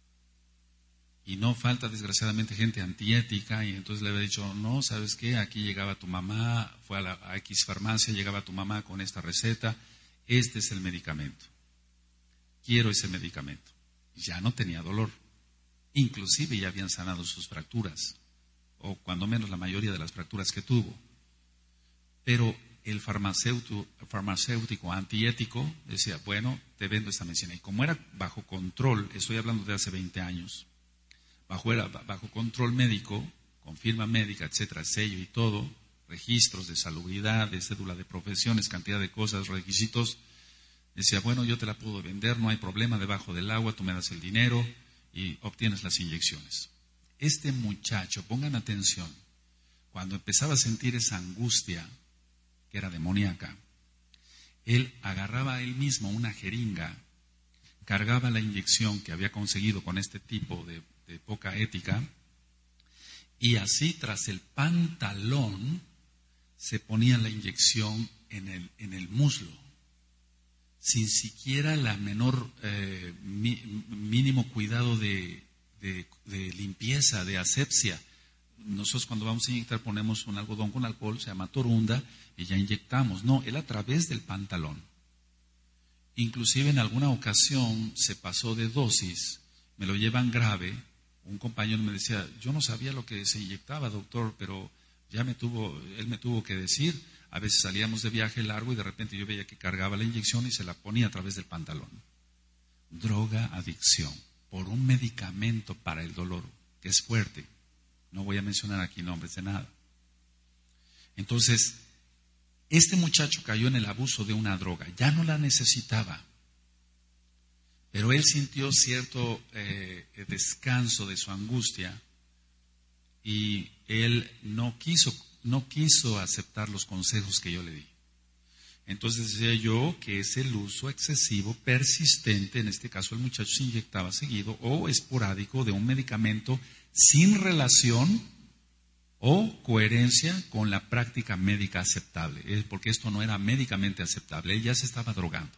Y no falta, desgraciadamente, gente antiética, y entonces le había dicho, no, ¿sabes qué? Aquí llegaba tu mamá, fue a la a X farmacia, llegaba tu mamá con esta receta, este es el medicamento. Quiero ese medicamento. Ya no tenía dolor. Inclusive ya habían sanado sus fracturas, o cuando menos la mayoría de las fracturas que tuvo. Pero el farmacéutico, farmacéutico antiético decía, bueno, te vendo esta medicina. Y como era bajo control, estoy hablando de hace veinte años, bajo, era, bajo control médico, con firma médica, etcétera, sello y todo, registros de salubridad, de cédula de profesiones, cantidad de cosas, requisitos, decía, bueno, yo te la puedo vender, no hay problema, debajo del agua, tú me das el dinero y obtienes las inyecciones. Este muchacho, pongan atención, cuando empezaba a sentir esa angustia, que era demoníaca, él agarraba él mismo una jeringa, cargaba la inyección que había conseguido con este tipo de, de poca ética, y así tras el pantalón se ponía la inyección en el, en el muslo, sin siquiera la menor eh, mi, mínimo cuidado de, de, de limpieza, de asepsia. Nosotros cuando vamos a inyectar ponemos un algodón con alcohol, se llama torunda, y ya inyectamos. No, él a través del pantalón. Inclusive en alguna ocasión se pasó de dosis, me lo llevan grave. Un compañero me decía, yo no sabía lo que se inyectaba, doctor, pero ya me tuvo, él me tuvo que decir. A veces salíamos de viaje largo y de repente yo veía que cargaba la inyección y se la ponía a través del pantalón. Droga adicción por un medicamento para el dolor, que es fuerte. No voy a mencionar aquí nombres de nada. Entonces, este muchacho cayó en el abuso de una droga, ya no la necesitaba, pero él sintió cierto eh, descanso de su angustia y él no quiso, no quiso aceptar los consejos que yo le di. Entonces decía yo que es el uso excesivo, persistente, en este caso el muchacho se inyectaba seguido o esporádico de un medicamento sin relación o coherencia con la práctica médica aceptable, porque esto no era médicamente aceptable, él ya se estaba drogando.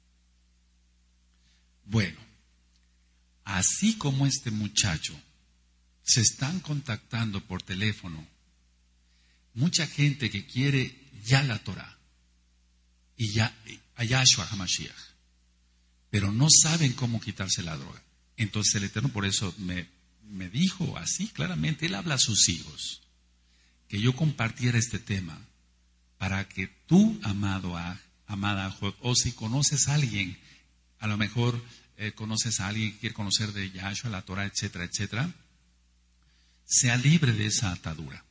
Bueno, así como este muchacho se están contactando por teléfono mucha gente que quiere ya la Torah y ya a Yahshua HaMashiach, pero no saben cómo quitarse la droga. Entonces el Eterno por eso me, me dijo así claramente, él habla a sus hijos, que yo compartiera este tema para que tú, amado Aj, amada Aj, o si conoces a alguien, a lo mejor eh, conoces a alguien que quiere conocer de Yahshua, la Torah, etcétera, etcétera, sea libre de esa atadura.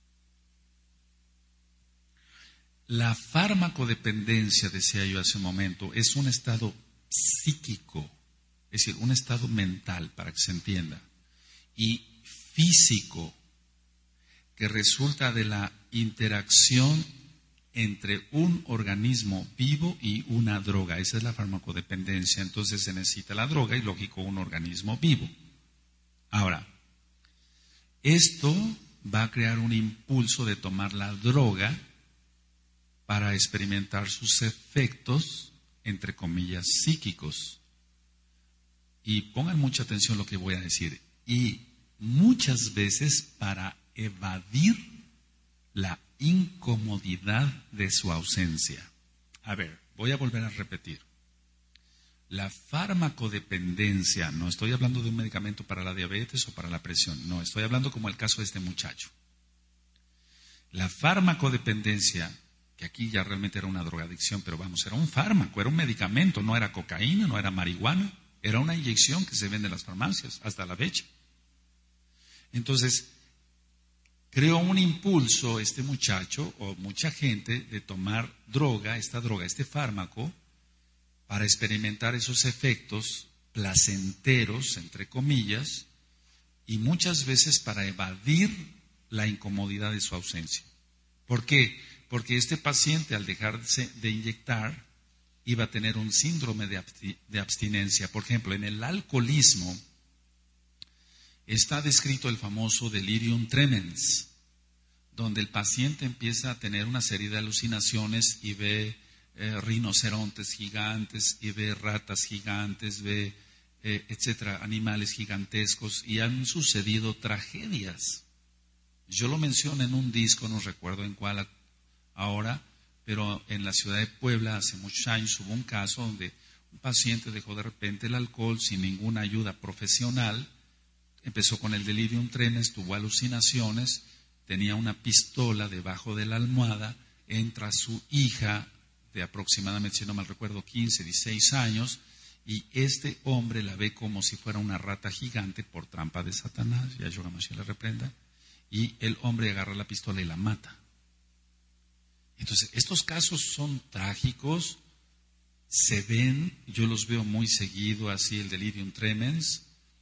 La farmacodependencia, decía yo hace un momento, es un estado psíquico, es decir, un estado mental, para que se entienda, y físico, que resulta de la interacción entre un organismo vivo y una droga. Esa es la farmacodependencia. Entonces se necesita la droga y, lógico, un organismo vivo. Ahora, esto va a crear un impulso de tomar la droga para experimentar sus efectos, entre comillas, psíquicos. Y pongan mucha atención a lo que voy a decir. Y muchas veces para evadir la incomodidad de su ausencia. A ver, voy a volver a repetir. La farmacodependencia, no estoy hablando de un medicamento para la diabetes o para la presión, no, estoy hablando como el caso de este muchacho. La farmacodependencia, que aquí ya realmente era una drogadicción, pero vamos, era un fármaco, era un medicamento, no era cocaína, no era marihuana, era una inyección que se vende en las farmacias hasta la fecha. Entonces, creó un impulso este muchacho o mucha gente de tomar droga, esta droga, este fármaco, para experimentar esos efectos placenteros, entre comillas, y muchas veces para evadir la incomodidad de su ausencia. ¿Por qué? Porque este paciente, al dejarse de inyectar, iba a tener un síndrome de abstinencia. Por ejemplo, en el alcoholismo está descrito el famoso delirium tremens, donde el paciente empieza a tener una serie de alucinaciones y ve eh, rinocerontes gigantes, y ve ratas gigantes, ve, eh, etcétera, animales gigantescos, y han sucedido tragedias. Yo lo menciono en un disco, no recuerdo en cuál ahora, pero en la ciudad de Puebla hace muchos años hubo un caso donde un paciente dejó de repente el alcohol sin ninguna ayuda profesional, empezó con el delirium tremens, tuvo alucinaciones, tenía una pistola debajo de la almohada, entra su hija de aproximadamente, si no mal recuerdo, quince, dieciséis años, y este hombre la ve como si fuera una rata gigante por trampa de Satanás, ya Yahshua HaMashiach le reprenda, y el hombre agarra la pistola y la mata. Entonces, estos casos son trágicos, se ven, yo los veo muy seguido, así el delirium tremens.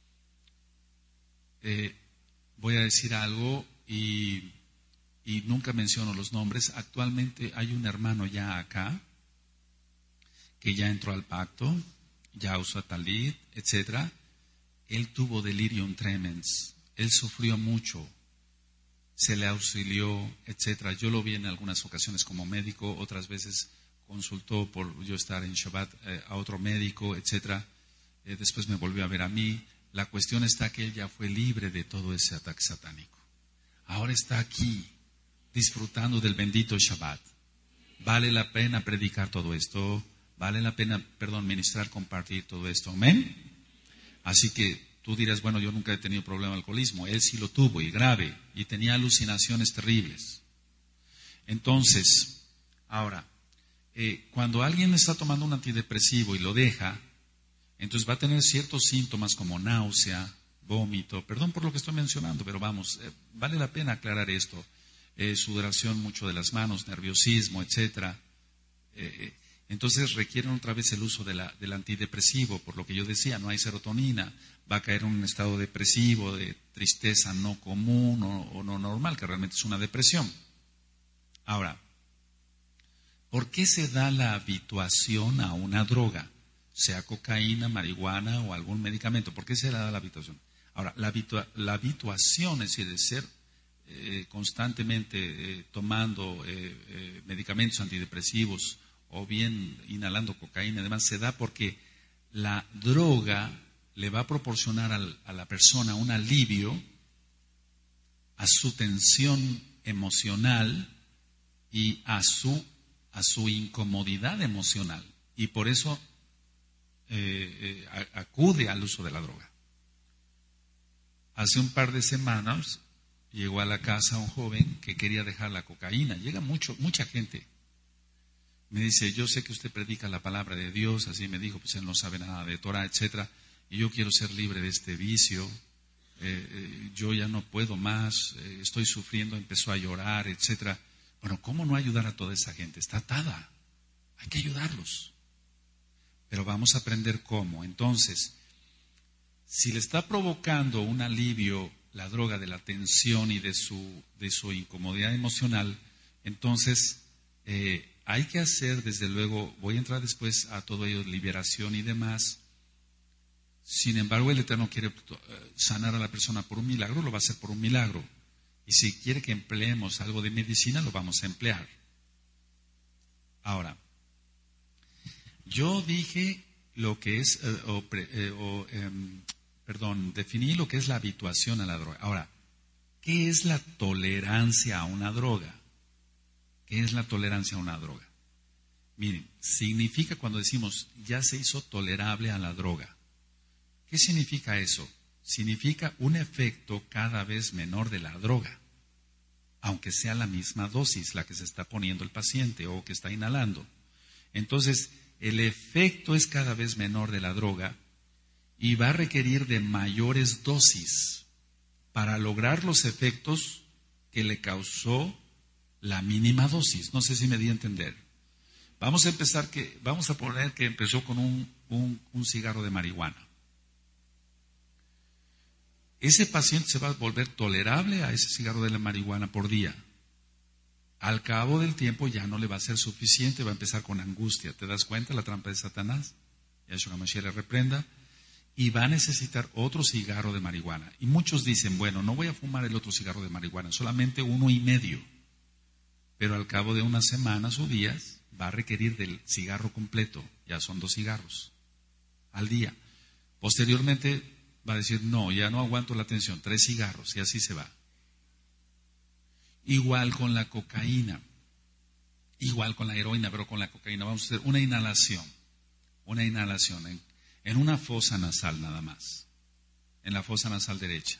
Eh, voy a decir algo y, y nunca menciono los nombres. Actualmente hay un hermano ya acá que ya entró al pacto, ya usa talit, etcétera. Él tuvo delirium tremens, él sufrió mucho, se le auxilió, etcétera. Yo lo vi en algunas ocasiones como médico, otras veces consultó por yo estar en Shabbat eh, a otro médico, etcétera. Eh, después me volvió a ver a mí. La cuestión está que él ya fue libre de todo ese ataque satánico. Ahora está aquí, disfrutando del bendito Shabbat. Vale la pena predicar todo esto, vale la pena, perdón, ministrar, compartir todo esto. Amén. Así que tú dirás, bueno, yo nunca he tenido problema de alcoholismo. Él sí lo tuvo, y grave, y tenía alucinaciones terribles. Entonces, ahora, eh, cuando alguien está tomando un antidepresivo y lo deja, entonces va a tener ciertos síntomas como náusea, vómito, perdón por lo que estoy mencionando, pero vamos, eh, vale la pena aclarar esto, eh, sudoración mucho de las manos, nerviosismo, etcétera. Eh, entonces requieren otra vez el uso de la, del antidepresivo, por lo que yo decía, no hay serotonina, va a caer en un estado depresivo, de tristeza no común o, o no normal, que realmente es una depresión. Ahora, ¿por qué se da la habituación a una droga? Sea cocaína, marihuana o algún medicamento. ¿Por qué se le da la habituación? Ahora, la, habitua, la habituación, es decir, de ser eh, constantemente eh, tomando eh, eh, medicamentos antidepresivos o bien inhalando cocaína y demás, se da porque la droga le va a proporcionar al, a la persona un alivio a su tensión emocional y a su, a su incomodidad emocional. Y por eso eh, eh, acude al uso de la droga. Hace un par de semanas llegó a la casa un joven que quería dejar la cocaína. Llega mucho, mucha gente. Me dice, yo sé que usted predica la palabra de Dios, así me dijo, pues él no sabe nada de Torah, etcétera, y yo quiero ser libre de este vicio, eh, eh, yo ya no puedo más, eh, estoy sufriendo, empezó a llorar, etcétera. Bueno, ¿cómo no ayudar a toda esa gente? Está atada, hay que ayudarlos. Pero vamos a aprender cómo. Entonces, si le está provocando un alivio la droga de la tensión y de su, de su incomodidad emocional, entonces eh, hay que hacer, desde luego, voy a entrar después a todo ello, liberación y demás. Sin embargo, el Eterno quiere sanar a la persona por un milagro, lo va a hacer por un milagro. Y si quiere que empleemos algo de medicina, lo vamos a emplear. Ahora, yo dije lo que es, eh, o, eh, o eh, perdón, definí lo que es la habituación a la droga. Ahora, ¿qué es la tolerancia a una droga? ¿Qué es la tolerancia a una droga? Miren, significa cuando decimos ya se hizo tolerable a la droga. ¿Qué significa eso? Significa un efecto cada vez menor de la droga, aunque sea la misma dosis la que se está poniendo el paciente o que está inhalando. Entonces, el efecto es cada vez menor de la droga y va a requerir de mayores dosis para lograr los efectos que le causó la mínima dosis. No sé si me di a entender. Vamos a empezar que, vamos a poner que empezó con un, un, un cigarro de marihuana. Ese paciente se va a volver tolerable a ese cigarro de la marihuana por día. Al cabo del tiempo ya no le va a ser suficiente, va a empezar con angustia. ¿Te das cuenta? La trampa de Satanás. Yahshua HaMashiach le reprenda. Y va a necesitar otro cigarro de marihuana. Y muchos dicen, bueno, no voy a fumar el otro cigarro de marihuana, solamente uno y medio. Pero al cabo de unas semanas o días va a requerir del cigarro completo. Ya son dos cigarros al día. Posteriormente va a decir, no, ya no aguanto la tensión, tres cigarros, y así se va. Igual con la cocaína, igual con la heroína, pero con la cocaína vamos a hacer una inhalación, una inhalación en, en una fosa nasal nada más, en la fosa nasal derecha.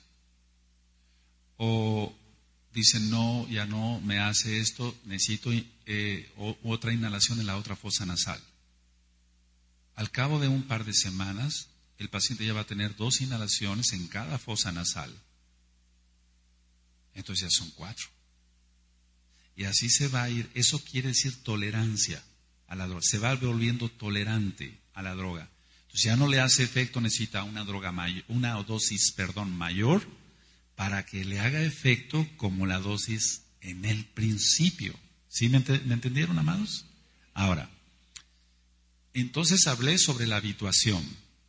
O dicen, no, ya no me hace esto, necesito eh, o, otra inhalación en la otra fosa nasal. Al cabo de un par de semanas, el paciente ya va a tener dos inhalaciones en cada fosa nasal. Entonces ya son cuatro. Y así se va a ir. Eso quiere decir tolerancia a la droga. Se va volviendo tolerante a la droga. Entonces ya no le hace efecto, necesita una droga mayor, una dosis, perdón, mayor para que le haga efecto como la dosis en el principio. ¿Sí me, ent- me entendieron, amados? Ahora, entonces hablé sobre la habituación.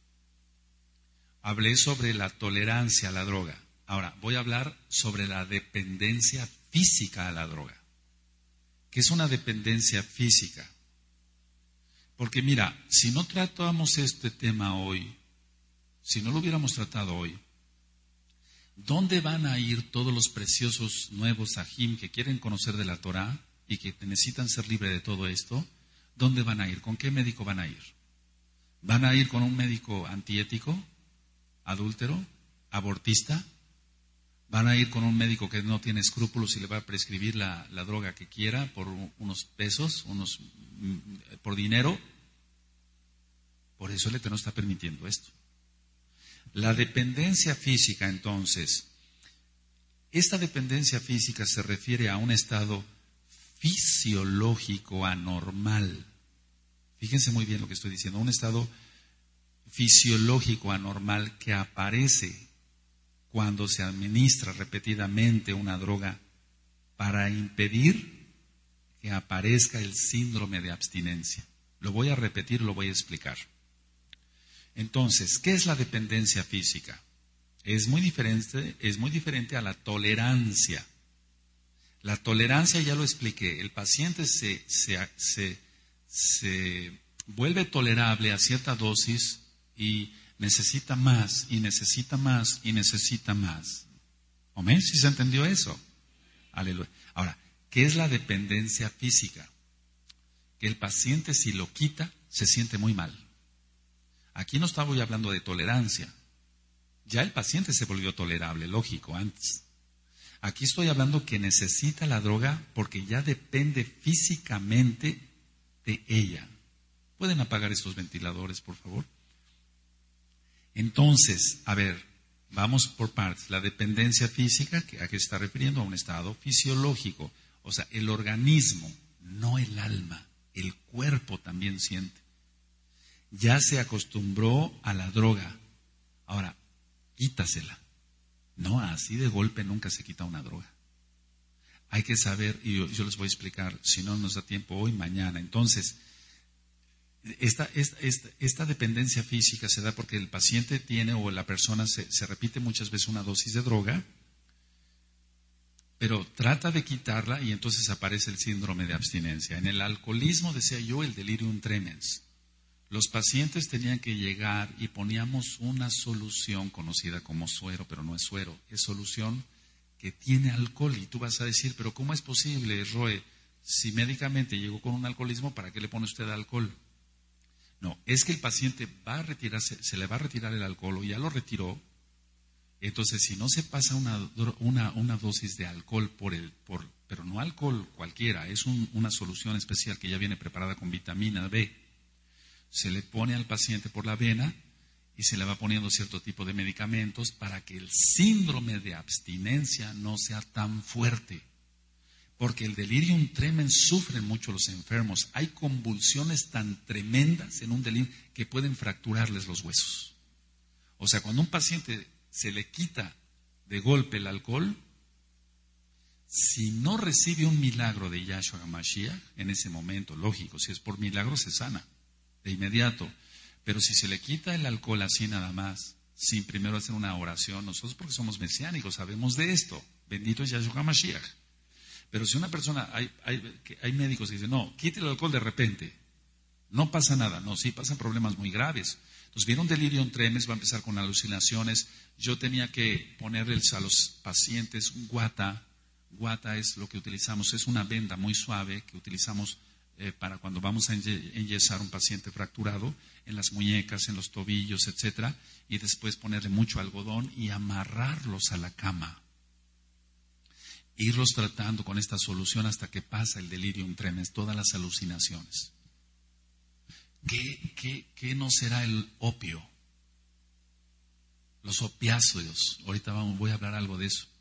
Hablé sobre la tolerancia a la droga. Ahora, voy a hablar sobre la dependencia física a la droga. ¿Qué es una dependencia física? Porque mira, si no tratamos este tema hoy, si no lo hubiéramos tratado hoy, ¿dónde van a ir todos los preciosos nuevos ajim que quieren conocer de la Torah y que necesitan ser libres de todo esto? ¿Dónde van a ir? ¿Con qué médico van a ir? ¿Van a ir con un médico antiético? ¿Adúltero? ¿Abortista? ¿Van a ir con un médico que no tiene escrúpulos y le va a prescribir la, la droga que quiera por unos pesos, unos por dinero? Por eso el Eterno está permitiendo esto. La dependencia física, entonces, esta dependencia física se refiere a un estado fisiológico anormal. Fíjense muy bien lo que estoy diciendo, un estado fisiológico anormal que aparece cuando se administra repetidamente una droga para impedir que aparezca el síndrome de abstinencia. Lo voy a repetir, lo voy a explicar. Entonces, ¿qué es la dependencia física? Es muy diferente, es muy diferente a la tolerancia La tolerancia ya lo expliqué. El paciente se, se, se, se vuelve tolerable a cierta dosis y necesita más, y necesita más, y necesita más. ¿Amén? ¿Sí se entendió eso? Aleluya. Ahora, ¿qué es la dependencia física? Que el paciente, si lo quita, se siente muy mal. Aquí no estaba hablando de tolerancia. Ya el paciente se volvió tolerable, lógico, antes. Aquí estoy hablando que necesita la droga porque ya depende físicamente de ella. ¿Pueden apagar estos ventiladores, por favor? Entonces, a ver, vamos por partes. La dependencia física, ¿a qué se está refiriendo? A un estado fisiológico. O sea, el organismo, no el alma. El cuerpo también siente. Ya se acostumbró a la droga. Ahora, quítasela. No, así de golpe nunca se quita una droga. Hay que saber, y yo, yo les voy a explicar, si no nos da tiempo hoy, mañana. Entonces, esta, esta, esta, esta dependencia física se da porque el paciente tiene o la persona se, se repite muchas veces una dosis de droga, pero trata de quitarla y entonces aparece el síndrome de abstinencia. En el alcoholismo, decía yo, el delirium tremens. Los pacientes tenían que llegar y poníamos una solución conocida como suero, pero no es suero, es solución que tiene alcohol. Y tú vas a decir, pero ¿cómo es posible, Roe? Si médicamente llegó con un alcoholismo, ¿para qué le pone usted alcohol? No, es que el paciente va a retirarse, se le va a retirar el alcohol o ya lo retiró. Entonces, si no se pasa una, una, una dosis de alcohol por el, por, pero no alcohol cualquiera, es un, una solución especial que ya viene preparada con vitamina B. Se le pone al paciente por la vena y se le va poniendo cierto tipo de medicamentos para que el síndrome de abstinencia no sea tan fuerte. Porque el delirium tremens sufren mucho los enfermos. Hay convulsiones tan tremendas en un delirio que pueden fracturarles los huesos. O sea, cuando a un paciente se le quita de golpe el alcohol, si no recibe un milagro de Yahshua HaMashiach, en ese momento, lógico, si es por milagro se sana de inmediato. Pero si se le quita el alcohol así nada más, sin primero hacer una oración, nosotros porque somos mesiánicos sabemos de esto. Bendito es Yahshua HaMashiach. Pero si una persona, hay, hay, hay médicos que dicen, no, quite el alcohol de repente, no pasa nada. No, sí pasan problemas muy graves. Entonces viene un delirium tremens, va a empezar con alucinaciones. Yo tenía que ponerles a los pacientes un guata. Guata es lo que utilizamos, es una venda muy suave que utilizamos Eh, para cuando vamos a enyesar un paciente fracturado en las muñecas, en los tobillos, etcétera, y después ponerle mucho algodón y amarrarlos a la cama. Irlos tratando con esta solución hasta que pasa el delirium tremens, todas las alucinaciones. ¿Qué, qué, qué no será el opio? Los opiáceos, ahorita vamos, voy a hablar algo de eso.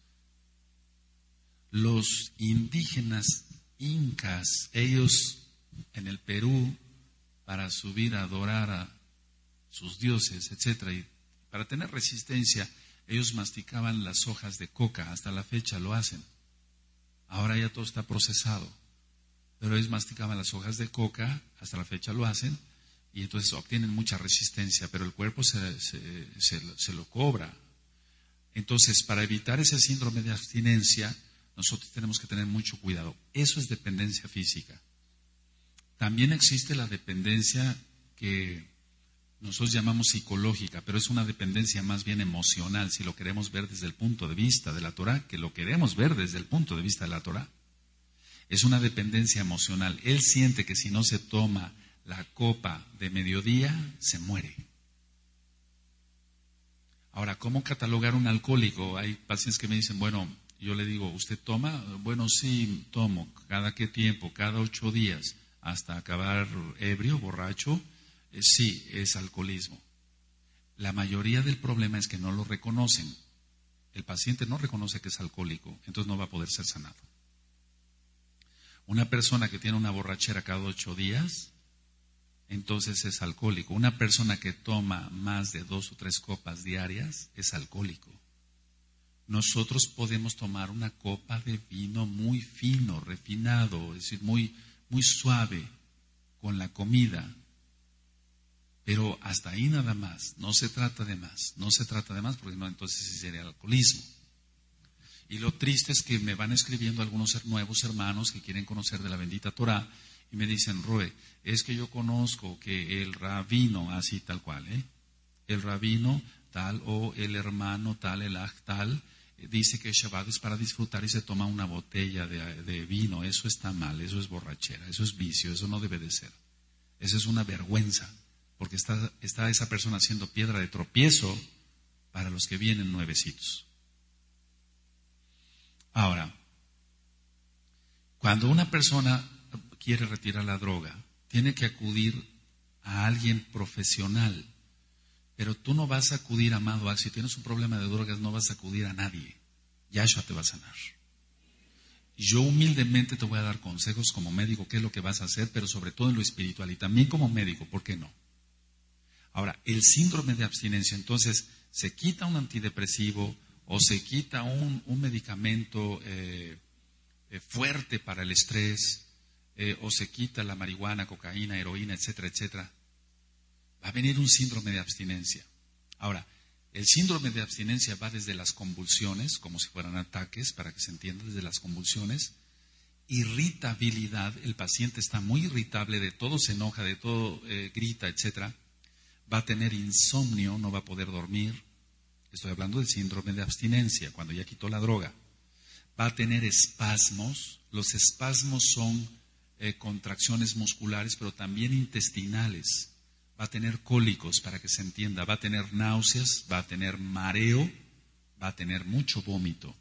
Los indígenas incas, ellos en el Perú, para subir a adorar a sus dioses, etcétera, y para tener resistencia, ellos masticaban las hojas de coca, hasta la fecha lo hacen. Ahora ya todo está procesado, pero ellos masticaban las hojas de coca, hasta la fecha lo hacen, y entonces obtienen mucha resistencia, pero el cuerpo se, se, se, se lo cobra. Entonces, para evitar ese síndrome de abstinencia, nosotros tenemos que tener mucho cuidado. Eso es dependencia física. También existe la dependencia que nosotros llamamos psicológica, pero es una dependencia más bien emocional, si lo queremos ver desde el punto de vista de la Torah, que lo queremos ver desde el punto de vista de la Torah. Es una dependencia emocional. Él siente que si no se toma la copa de mediodía, se muere. Ahora, ¿cómo catalogar un alcohólico? Hay pacientes que me dicen, bueno, yo le digo, ¿usted toma? Bueno, sí, tomo. ¿Cada qué tiempo? Cada ocho días. Hasta acabar ebrio, borracho. Eh, sí, es alcoholismo. La mayoría del problema es que no lo reconocen. El paciente no reconoce que es alcohólico, entonces no va a poder ser sanado. Una persona que tiene una borrachera cada ocho días, entonces es alcohólico. Una persona que toma más de dos o tres copas diarias es alcohólico. Nosotros podemos tomar una copa de vino muy fino, refinado, es decir, muy, muy suave con la comida, pero hasta ahí nada más. No se trata de más, no se trata de más porque no, entonces sí sería alcoholismo. Y lo triste es que me van escribiendo algunos nuevos hermanos que quieren conocer de la bendita Torah y me dicen, Roe, es que yo conozco que el rabino, así tal cual, ¿eh? el rabino tal o el hermano tal, el aj tal, dice que Shabbat es para disfrutar y se toma una botella de, de vino. Eso está mal, eso es borrachera, eso es vicio, eso no debe de ser. Eso es una vergüenza, porque está, está esa persona haciendo piedra de tropiezo para los que vienen nuevecitos. Ahora, cuando una persona quiere retirar la droga, tiene que acudir a alguien profesional. Pero tú no vas a acudir, amado Ax, si tienes un problema de drogas, no vas a acudir a nadie. Yahshua te va a sanar. Yo humildemente te voy a dar consejos como médico, qué es lo que vas a hacer, pero sobre todo en lo espiritual y también como médico, ¿por qué no? Ahora, el síndrome de abstinencia, entonces, se quita un antidepresivo o se quita un, un medicamento eh, eh, fuerte para el estrés, eh, o se quita la marihuana, cocaína, heroína, etcétera, etcétera. Va a venir un síndrome de abstinencia. Ahora, el síndrome de abstinencia va desde las convulsiones, como si fueran ataques, para que se entienda, desde las convulsiones, irritabilidad, el paciente está muy irritable, de todo se enoja, de todo eh, grita, etcétera. Va a tener insomnio, no va a poder dormir. Estoy hablando del síndrome de abstinencia, cuando ya quitó la droga. Va a tener espasmos. Los espasmos son eh, contracciones musculares, pero también intestinales. Va a tener cólicos, para que se entienda, va a tener náuseas, va a tener mareo, va a tener mucho vómito.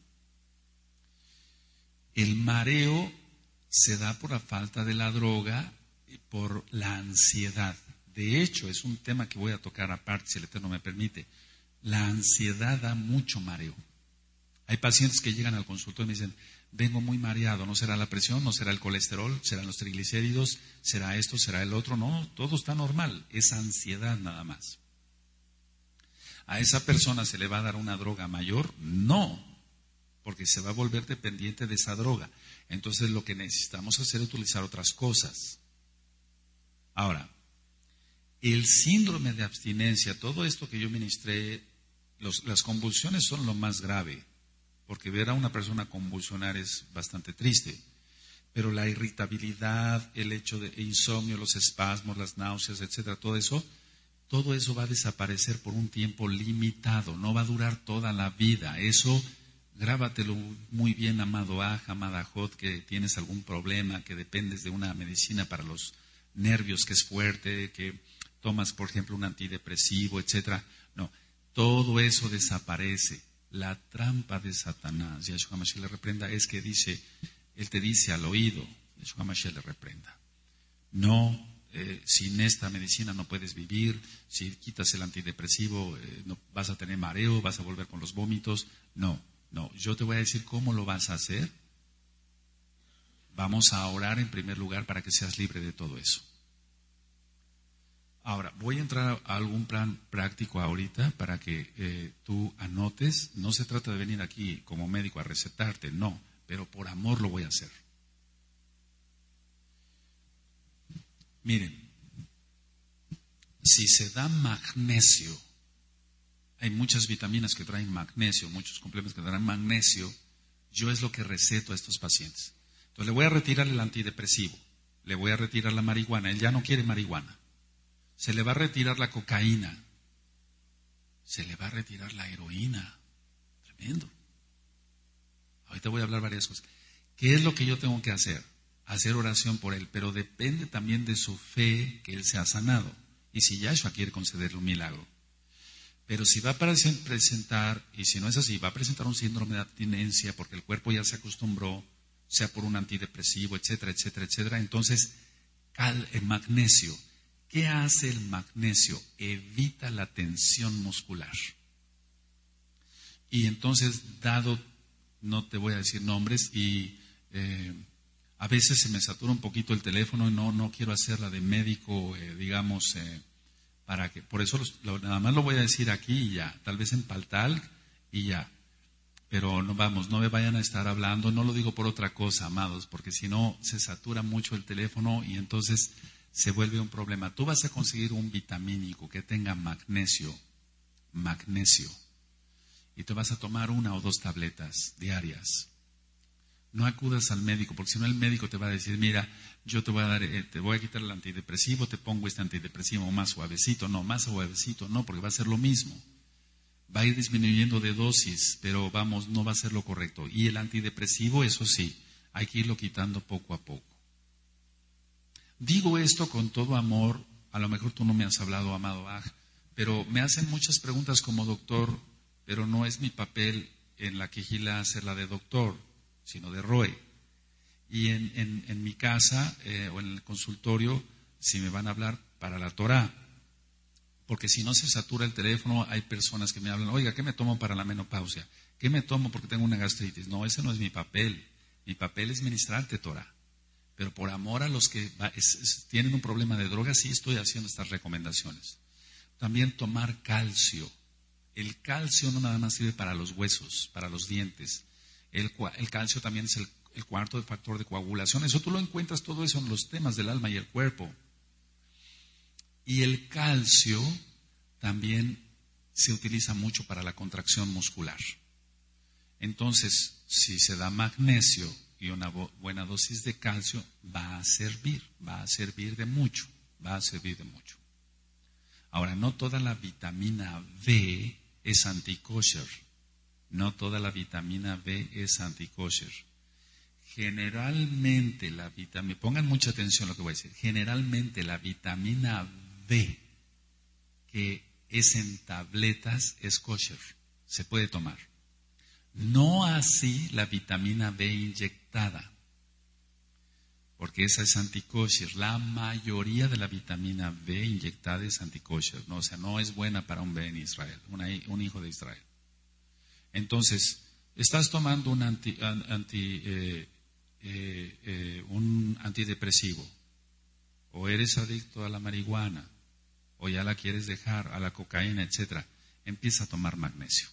El mareo se da por la falta de la droga y por la ansiedad. De hecho, es un tema que voy a tocar aparte, si el Eterno me permite. La ansiedad da mucho mareo. Hay pacientes que llegan al consultorio y me dicen, vengo muy mareado, ¿no será la presión? ¿No será el colesterol? ¿Serán los triglicéridos? ¿Será esto? ¿Será el otro? No, todo está normal, es ansiedad nada más. ¿A esa persona se le va a dar una droga mayor? No, porque se va a volver dependiente de esa droga. Entonces lo que necesitamos hacer es utilizar otras cosas. Ahora, el síndrome de abstinencia, todo esto que yo ministré, los, las convulsiones son lo más grave. Porque ver a una persona convulsionar es bastante triste. Pero la irritabilidad, el hecho de insomnio, los espasmos, las náuseas, etcétera, todo eso, todo eso va a desaparecer por un tiempo limitado, no va a durar toda la vida. Eso, grábatelo muy bien, amado Aj, amada Jot, que tienes algún problema, que dependes de una medicina para los nervios que es fuerte, que tomas, por ejemplo, un antidepresivo, etcétera. No, todo eso desaparece. La trampa de Satanás, Yahshua Mashiach le reprenda, es que dice, él te dice al oído, Yahshua Mashiach le reprenda, no, eh, sin esta medicina no puedes vivir, si quitas el antidepresivo eh, no, vas a tener mareo, vas a volver con los vómitos. No, no, yo te voy a decir cómo lo vas a hacer. Vamos a orar en primer lugar para que seas libre de todo eso. Ahora, voy a entrar a algún plan práctico ahorita para que eh, tú anotes. No se trata de venir aquí como médico a recetarte, no, pero por amor lo voy a hacer. Miren, si se da magnesio, hay muchas vitaminas que traen magnesio, muchos complementos que traen magnesio, yo es lo que receto a estos pacientes. Entonces le voy a retirar el antidepresivo, le voy a retirar la marihuana, él ya no quiere marihuana. Se le va a retirar la cocaína. Se le va a retirar la heroína. Tremendo. Ahorita voy a hablar varias cosas. ¿Qué es lo que yo tengo que hacer? Hacer oración por él, pero depende también de su fe que él sea sanado. Y si Yahshua quiere concederle un milagro. Pero si va a presentar, y si no es así, va a presentar un síndrome de abstinencia porque el cuerpo ya se acostumbró, sea por un antidepresivo, etcétera, etcétera, etcétera. Entonces, cal, el magnesio. ¿Qué hace el magnesio? Evita la tensión muscular. Y entonces, dado, no te voy a decir nombres, y eh, a veces se me satura un poquito el teléfono y no, no quiero hacerla de médico, eh, digamos, eh, para que, por eso los, lo, nada más lo voy a decir aquí y ya, tal vez en Paltal y ya. Pero no vamos, no me vayan a estar hablando, no lo digo por otra cosa, amados, porque si no se satura mucho el teléfono y entonces se vuelve un problema. Tú vas a conseguir un vitamínico que tenga magnesio, magnesio, y te vas a tomar una o dos tabletas diarias. No acudas al médico, porque si no el médico te va a decir, mira, yo te voy a dar, eh, te voy a quitar el antidepresivo, te pongo este antidepresivo más suavecito. No, más suavecito no, porque va a ser lo mismo. Va a ir disminuyendo de dosis, pero vamos, no va a ser lo correcto. Y el antidepresivo, eso sí, hay que irlo quitando poco a poco. Digo esto con todo amor, a lo mejor tú no me has hablado, amado Aj, pero me hacen muchas preguntas como doctor, pero no es mi papel en la quejila hacerla de doctor, sino de Roe. Y en, en, en mi casa eh, o en el consultorio, si me van a hablar para la Torá, porque si no se satura el teléfono, hay personas que me hablan, oiga, ¿qué me tomo para la menopausia? ¿Qué me tomo porque tengo una gastritis? No, ese no es mi papel. Mi papel es ministrarte Torá. Pero por amor a los que va, es, es, tienen un problema de drogas, sí estoy haciendo estas recomendaciones. También tomar calcio. El calcio no nada más sirve para los huesos, para los dientes. El, el calcio también es el, el cuarto factor de coagulación. Eso tú lo encuentras todo eso en los temas del alma y el cuerpo. Y el calcio también se utiliza mucho para la contracción muscular. Entonces, si se da magnesio y una buena dosis de calcio, va a servir, va a servir de mucho, va a servir de mucho. Ahora, no toda la vitamina B es anti-kosher. No toda la vitamina B es anti-kosher. Generalmente la vitamina, pongan mucha atención a lo que voy a decir, generalmente la vitamina B que es en tabletas es kosher, se puede tomar. No así la vitamina B inyectada, porque esa es anti-kosher. La mayoría de la vitamina B inyectada es anti-kosher, no, o sea, no es buena para un Ben Israel, una, un hijo de Israel. Entonces, estás tomando un, anti, anti, eh, eh, eh, un antidepresivo, o eres adicto a la marihuana, o ya la quieres dejar, a la cocaína, etcétera, empieza a tomar magnesio.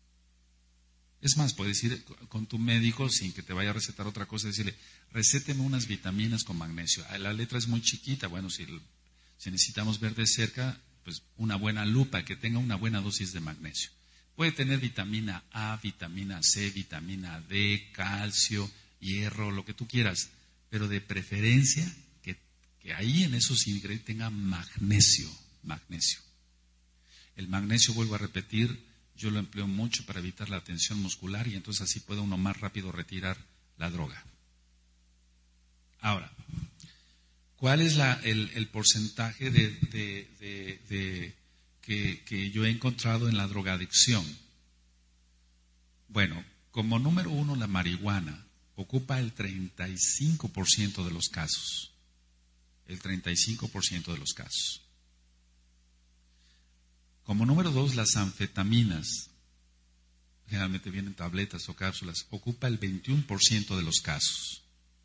Es más, puedes ir con tu médico sin que te vaya a recetar otra cosa, decirle, recéteme unas vitaminas con magnesio. La letra es muy chiquita, bueno, si, si necesitamos ver de cerca, pues una buena lupa que tenga una buena dosis de magnesio. Puede tener vitamina A, vitamina C, vitamina D, calcio, hierro, lo que tú quieras, pero de preferencia que, que ahí en esos ingredientes tenga magnesio, magnesio. El magnesio, vuelvo a repetir, yo lo empleo mucho para evitar la tensión muscular y entonces así puede uno más rápido retirar la droga. Ahora, ¿cuál es la, el, el porcentaje de, de, de, de que, que yo he encontrado en la drogadicción? Bueno, como número uno, la marihuana ocupa el treinta y cinco por ciento de los casos. El treinta y cinco por ciento de los casos. Como número dos, las anfetaminas, generalmente vienen tabletas o cápsulas, ocupa el veintiuno por ciento de los casos.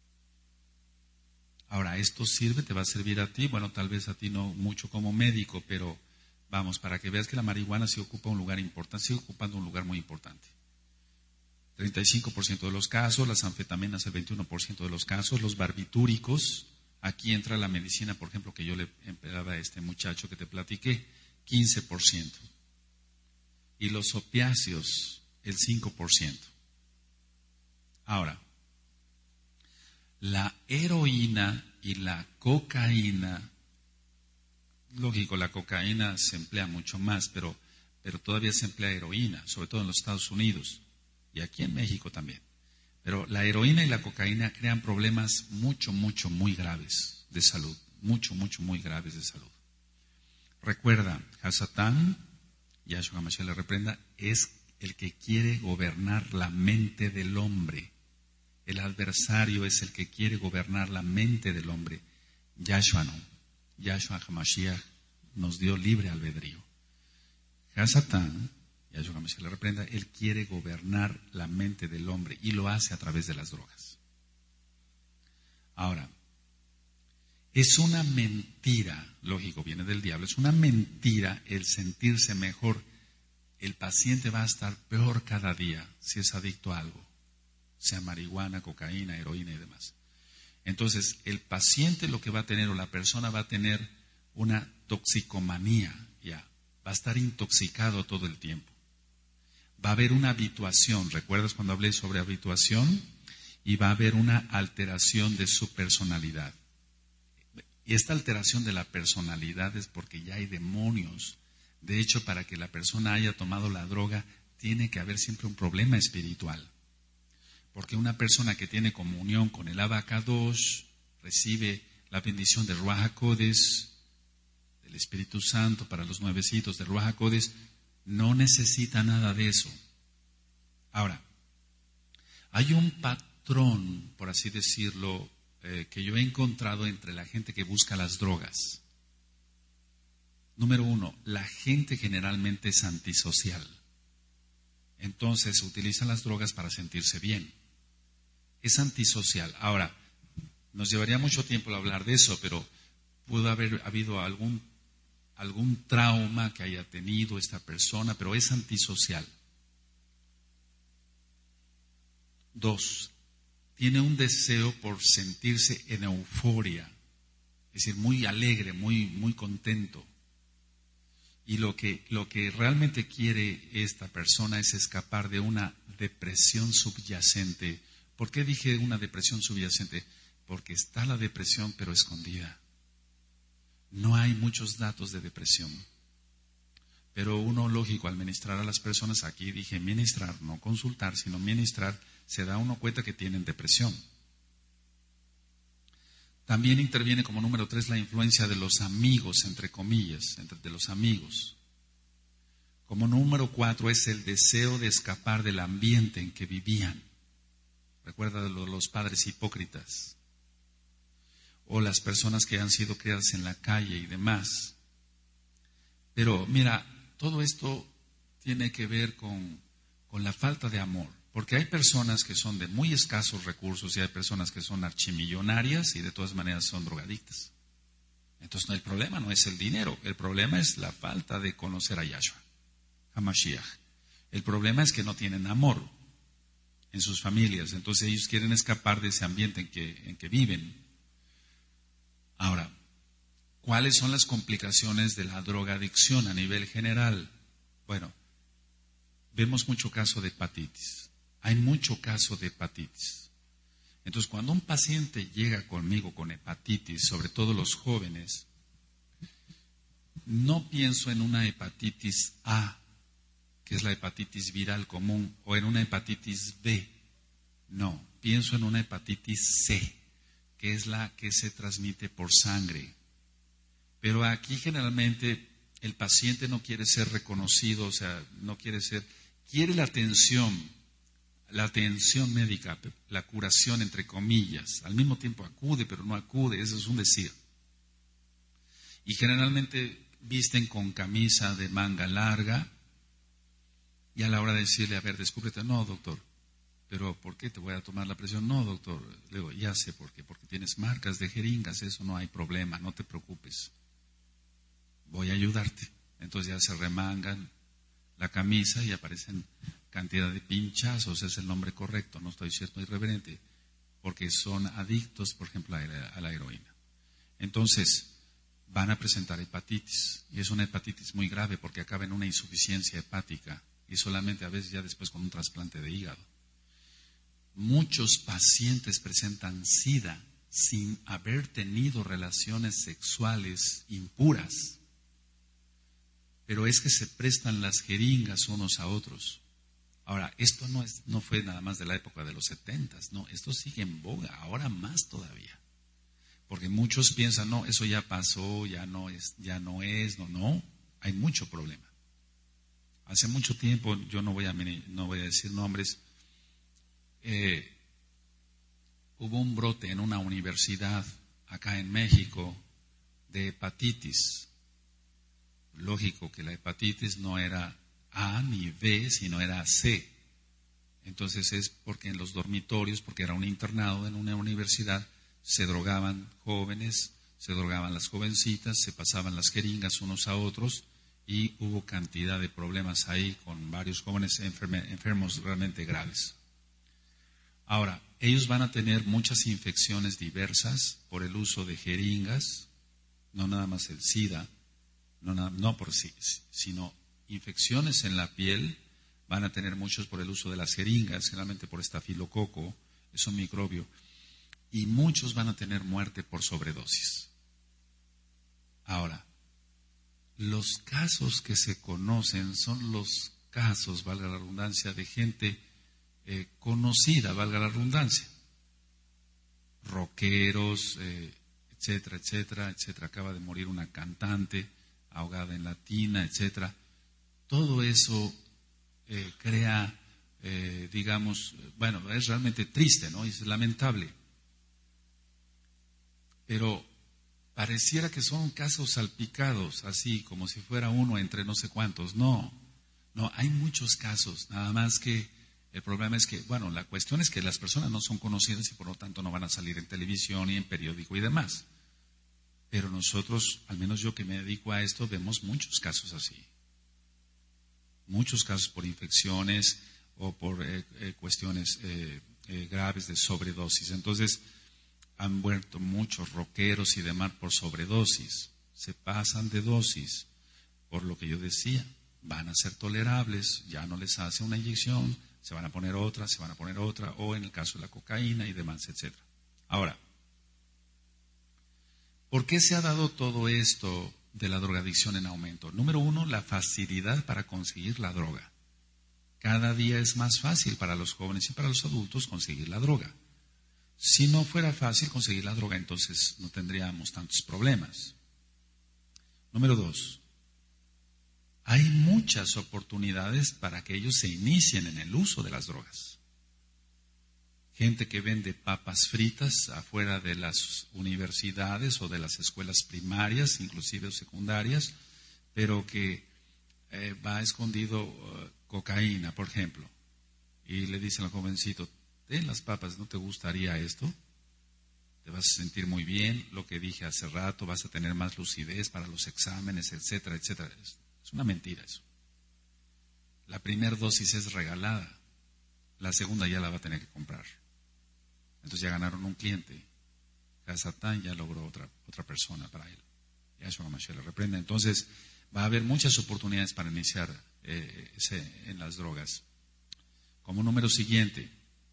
Ahora, ¿esto sirve? ¿Te va a servir a ti? Bueno, tal vez a ti no mucho como médico, pero vamos, para que veas que la marihuana sí ocupa un lugar importante, sigue ocupando un lugar muy importante. treinta y cinco por ciento de los casos, las anfetaminas el veintiuno por ciento de los casos, los barbitúricos, aquí entra la medicina, por ejemplo, que yo le empleaba a este muchacho que te platiqué, quince por ciento. Y los opiáceos, el cinco por ciento. Ahora, la heroína y la cocaína, lógico, la cocaína se emplea mucho más, pero, pero todavía se emplea heroína, sobre todo en los Estados Unidos y aquí en México también. Pero la heroína y la cocaína crean problemas mucho, mucho, muy graves de salud, mucho, mucho, muy graves de salud. Recuerda, Hasatán, Yahshua HaMashiach le reprenda, es el que quiere gobernar la mente del hombre. El adversario es el que quiere gobernar la mente del hombre. Yahshua no. Yahshua HaMashiach nos dio libre albedrío. Hasatán, Yahshua HaMashiach le reprenda, él quiere gobernar la mente del hombre y lo hace a través de las drogas. Ahora, es una mentira, lógico, viene del diablo, es una mentira el sentirse mejor. El paciente va a estar peor cada día si es adicto a algo, sea marihuana, cocaína, heroína y demás. Entonces, el paciente lo que va a tener, o la persona va a tener una toxicomanía, ya, va a estar intoxicado todo el tiempo. va a haber una habituación. ¿Recuerdas cuando hablé sobre habituación? Y va a haber una alteración de su personalidad. Y esta alteración de la personalidad es porque ya hay demonios. De hecho, para que la persona haya tomado la droga, tiene que haber siempre un problema espiritual. Porque una persona que tiene comunión con el Abacadosh recibe la bendición de Ruach HaKodesh, del Espíritu Santo para los nuevecitos de Ruach HaKodesh, no necesita nada de eso. Ahora, hay un patrón, por así decirlo, eh, que yo he encontrado entre la gente que busca las drogas. Número uno, la gente generalmente es antisocial. Entonces utilizan las drogas para sentirse bien. Es antisocial. Ahora, nos llevaría mucho tiempo hablar de eso, pero pudo haber habido algún, algún trauma que haya tenido esta persona, pero es antisocial. Dos, tiene un deseo por sentirse en euforia, es decir, muy alegre, muy, muy contento. Y lo que, lo que realmente quiere esta persona es escapar de una depresión subyacente. ¿Por qué dije una depresión subyacente? Porque está la depresión pero escondida. No hay muchos datos de depresión. Pero uno, lógico, al ministrar a las personas, aquí dije ministrar, no consultar, sino ministrar, se da uno cuenta que tienen depresión. También interviene como número tres la influencia de los amigos, entre comillas, entre, de los amigos. Como número cuatro es el deseo de escapar del ambiente en que vivían. Recuerda de los padres hipócritas. O las personas que han sido criadas en la calle y demás. Pero mira, todo esto tiene que ver con, con la falta de amor. Porque hay personas que son de muy escasos recursos y hay personas que son archimillonarias y de todas maneras son drogadictas. Entonces no, el problema no es el dinero, el problema es la falta de conocer a Yahshua, a Mashiach. El problema es que no tienen amor en sus familias, entonces ellos quieren escapar de ese ambiente en que, en que viven. Ahora, ¿cuáles son las complicaciones de la drogadicción a nivel general? Bueno, vemos mucho caso de hepatitis. Hay mucho caso de hepatitis. Entonces, cuando un paciente llega conmigo con hepatitis, sobre todo los jóvenes, no pienso en una hepatitis A, que es la hepatitis viral común, o en una hepatitis B. No, pienso en una hepatitis C, que es la que se transmite por sangre. Pero aquí generalmente el paciente no quiere ser reconocido, o sea, no quiere ser, quiere la atención. La atención médica, la curación entre comillas, al mismo tiempo acude pero no acude, eso es un decir. Y generalmente visten con camisa de manga larga y a la hora de decirle, a ver, descúbrete, no doctor, pero ¿por qué te voy a tomar la presión? No doctor, le digo, ya sé por qué, porque tienes marcas de jeringas, eso no hay problema, no te preocupes, voy a ayudarte. Entonces ya se remangan la camisa y aparecen cantidad de pinchazos, es el nombre correcto, no estoy siendo irreverente, porque son adictos, por ejemplo, a la, a la heroína. Entonces, van a presentar hepatitis, y es una hepatitis muy grave porque acaba en una insuficiencia hepática, y solamente a veces ya después con un trasplante de hígado. Muchos pacientes presentan SIDA sin haber tenido relaciones sexuales impuras, pero es que se prestan las jeringas unos a otros. Ahora, esto no, es, no fue nada más de la época de los setentas, no, esto sigue en boga, ahora más todavía. Porque muchos piensan, no, eso ya pasó, ya no es, ya no es, no, no, hay mucho problema. Hace mucho tiempo, yo no voy a, no voy a decir nombres, eh, hubo un brote en una universidad acá en México de hepatitis. Lógico que la hepatitis no era A ni B, sino era C. Entonces es porque en los dormitorios, porque era un internado en una universidad, se drogaban jóvenes, se drogaban las jovencitas, se pasaban las jeringas unos a otros y hubo cantidad de problemas ahí con varios jóvenes enferme, enfermos realmente graves. Ahora, ellos van a tener muchas infecciones diversas por el uso de jeringas, no nada más el SIDA, no, no por sí, sino infecciones en la piel, van a tener muchos por el uso de las jeringas, generalmente por estafilococo, es un microbio, y muchos van a tener muerte por sobredosis. Ahora, los casos que se conocen son los casos, valga la redundancia, de gente eh, conocida, valga la redundancia, rockeros, eh, etcétera, etcétera, etcétera. Acaba de morir una cantante ahogada en la tina, etcétera. Todo eso eh, crea, eh, digamos, bueno, es realmente triste, ¿no? Es lamentable. Pero pareciera que son casos salpicados, así como si fuera uno entre no sé cuántos. No, no, hay muchos casos, nada más que el problema es que, bueno, la cuestión es que las personas no son conocidas y por lo tanto no van a salir en televisión y en periódico y demás. Pero nosotros, al menos yo que me dedico a esto, vemos muchos casos así. Muchos casos por infecciones o por eh, eh, cuestiones eh, eh, graves de sobredosis. Entonces, han muerto muchos rockeros y demás por sobredosis. Se pasan de dosis, por lo que yo decía. Van a ser tolerables, ya no les hace una inyección, se van a poner otra, se van a poner otra, o en el caso de la cocaína y demás, etcétera. Ahora, ¿por qué se ha dado todo esto de la drogadicción en aumento? Número uno, la facilidad para conseguir la droga. Cada día es más fácil para los jóvenes y para los adultos conseguir la droga. Si no fuera fácil conseguir la droga, entonces no tendríamos tantos problemas. Número dos, hay muchas oportunidades para que ellos se inicien en el uso de las drogas. Gente que vende papas fritas afuera de las universidades o de las escuelas primarias, inclusive secundarias, pero que eh, va escondido uh, cocaína, por ejemplo, y le dicen al jovencito, ten las papas, ¿no te gustaría esto? Te vas a sentir muy bien, lo que dije hace rato, vas a tener más lucidez para los exámenes, etcétera, etcétera. Es, es una mentira eso. La primera dosis es regalada, la segunda ya la va a tener que comprar. Entonces ya ganaron un cliente. Satán ya logró otra, otra persona para él. Ya eso no se le reprende. Entonces va a haber muchas oportunidades para iniciar eh, ese, en las drogas. Como número siguiente,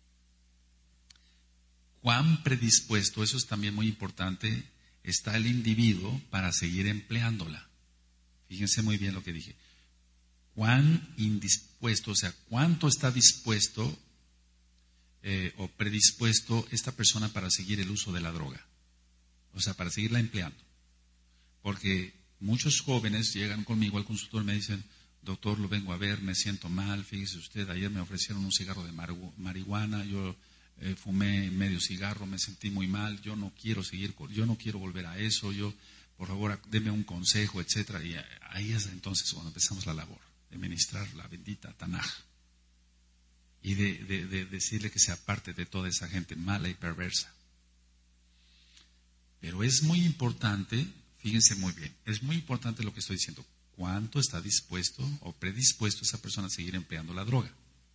¿cuán predispuesto, eso es también muy importante, está el individuo para seguir empleándola? Fíjense muy bien lo que dije. ¿Cuán indispuesto, o sea, cuánto está dispuesto eh, o predispuesto esta persona para seguir el uso de la droga? O sea, para seguirla empleando. Porque muchos jóvenes llegan conmigo al consultorio y me dicen, doctor, lo vengo a ver, me siento mal, fíjese usted, ayer me ofrecieron un cigarro de marihuana, yo eh, fumé medio cigarro, me sentí muy mal, yo no quiero seguir, yo no quiero volver a eso, yo, por favor, deme un consejo, etcétera. Y ahí es entonces cuando empezamos la labor de ministrar la bendita Tanaj y de, de, de decirle que se aparte de toda esa gente mala y perversa. Pero es muy importante, fíjense muy bien, es muy importante lo que estoy diciendo. ¿Cuánto está dispuesto o predispuesto esa persona a seguir empleando la droga?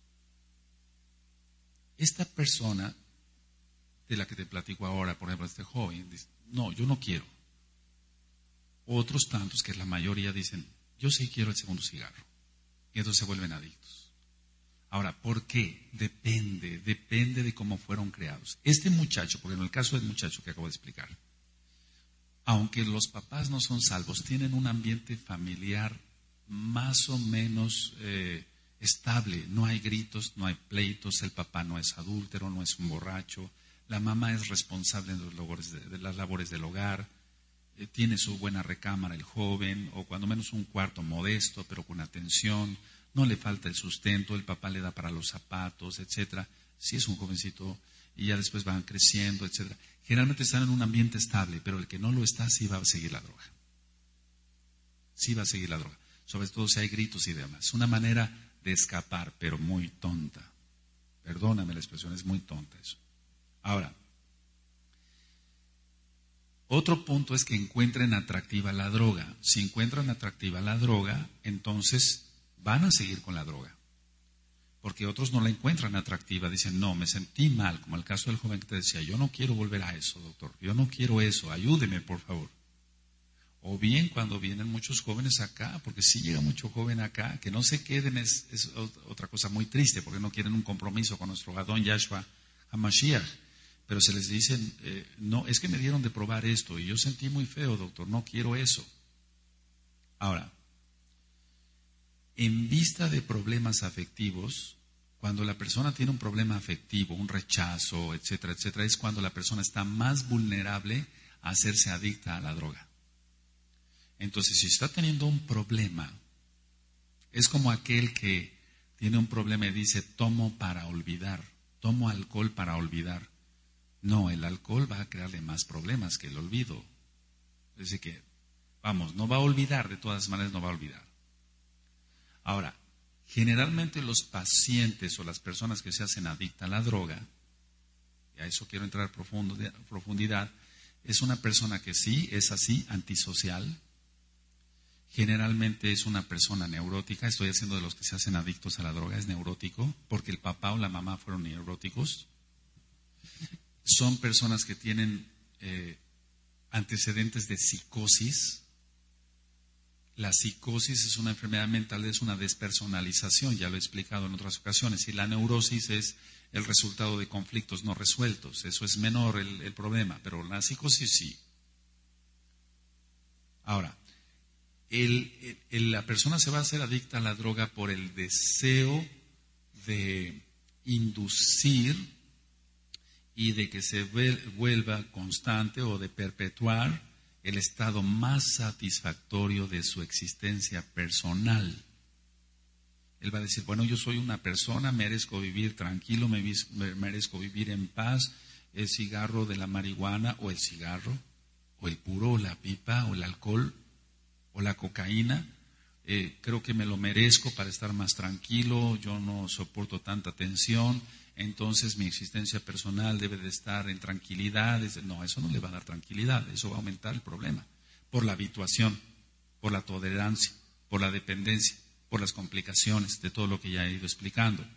Esta persona de la que te platico ahora, por ejemplo, este joven, dice, no, yo no quiero. Otros tantos, que la mayoría, dicen, yo sí quiero el segundo cigarro. Y entonces se vuelven adictos. Ahora, ¿por qué? Depende, depende de cómo fueron creados. Este muchacho, porque en el caso del muchacho que acabo de explicar, aunque los papás no son salvos, tienen un ambiente familiar más o menos eh, estable. No hay gritos, no hay pleitos, el papá no es adúltero, no es un borracho, la mamá es responsable de, los labores de, de las labores del hogar, eh, tiene su buena recámara el joven, o cuando menos un cuarto modesto, pero con atención, no le falta el sustento, el papá le da para los zapatos, etcétera. Si es un jovencito y ya después van creciendo, etcétera. Generalmente están en un ambiente estable, pero el que no lo está sí va a seguir la droga. Sí va a seguir la droga. Sobre todo si hay gritos y demás. Es una manera de escapar, pero muy tonta. Perdóname la expresión, es muy tonta eso. Ahora, otro punto es que encuentren atractiva la droga. Si encuentran atractiva la droga, entonces van a seguir con la droga. Porque otros no la encuentran atractiva, dicen, no, me sentí mal, como el caso del joven que te decía, yo no quiero volver a eso, doctor, yo no quiero eso, ayúdeme, por favor. O bien cuando vienen muchos jóvenes acá, porque sí llega mucho joven acá, que no se queden, es, es otra cosa muy triste, porque no quieren un compromiso con nuestro Adón Yahshua HaMashiach. Pero se les dice, eh, no, es que me dieron de probar esto y yo sentí muy feo, doctor, no quiero eso. Ahora, en vista de problemas afectivos, cuando la persona tiene un problema afectivo, un rechazo, etcétera, etcétera, es cuando la persona está más vulnerable a hacerse adicta a la droga. Entonces, si está teniendo un problema, es como aquel que tiene un problema y dice, tomo para olvidar, tomo alcohol para olvidar. No, el alcohol va a crearle más problemas que el olvido. Es decir que, vamos, no va a olvidar, de todas maneras no va a olvidar. Ahora, generalmente los pacientes o las personas que se hacen adictas a la droga, y a eso quiero entrar a profundidad, es una persona que sí, es así, antisocial. Generalmente es una persona neurótica. Estoy haciendo de los que se hacen adictos a la droga, es neurótico, porque el papá o la mamá fueron neuróticos. Son personas que tienen eh, antecedentes de psicosis. La psicosis es una enfermedad mental, es una despersonalización, ya lo he explicado en otras ocasiones, y la neurosis es el resultado de conflictos no resueltos. Eso es menor el, el problema, pero la psicosis sí. Ahora, el, el, la persona se va a hacer adicta a la droga por el deseo de inducir y de que se vuelva constante o de perpetuar el estado más satisfactorio de su existencia personal. Él va a decir, bueno, yo soy una persona, merezco vivir tranquilo, me merezco vivir en paz. El cigarro de la marihuana, o el cigarro, o el puro, o la pipa, o el alcohol, o la cocaína, eh, creo que me lo merezco para estar más tranquilo, yo no soporto tanta tensión. Entonces mi existencia personal debe de estar en tranquilidad. No, eso no le va a dar tranquilidad, eso va a aumentar el problema. Por la habituación, por la tolerancia, por la dependencia, por las complicaciones de todo lo que ya he ido explicando.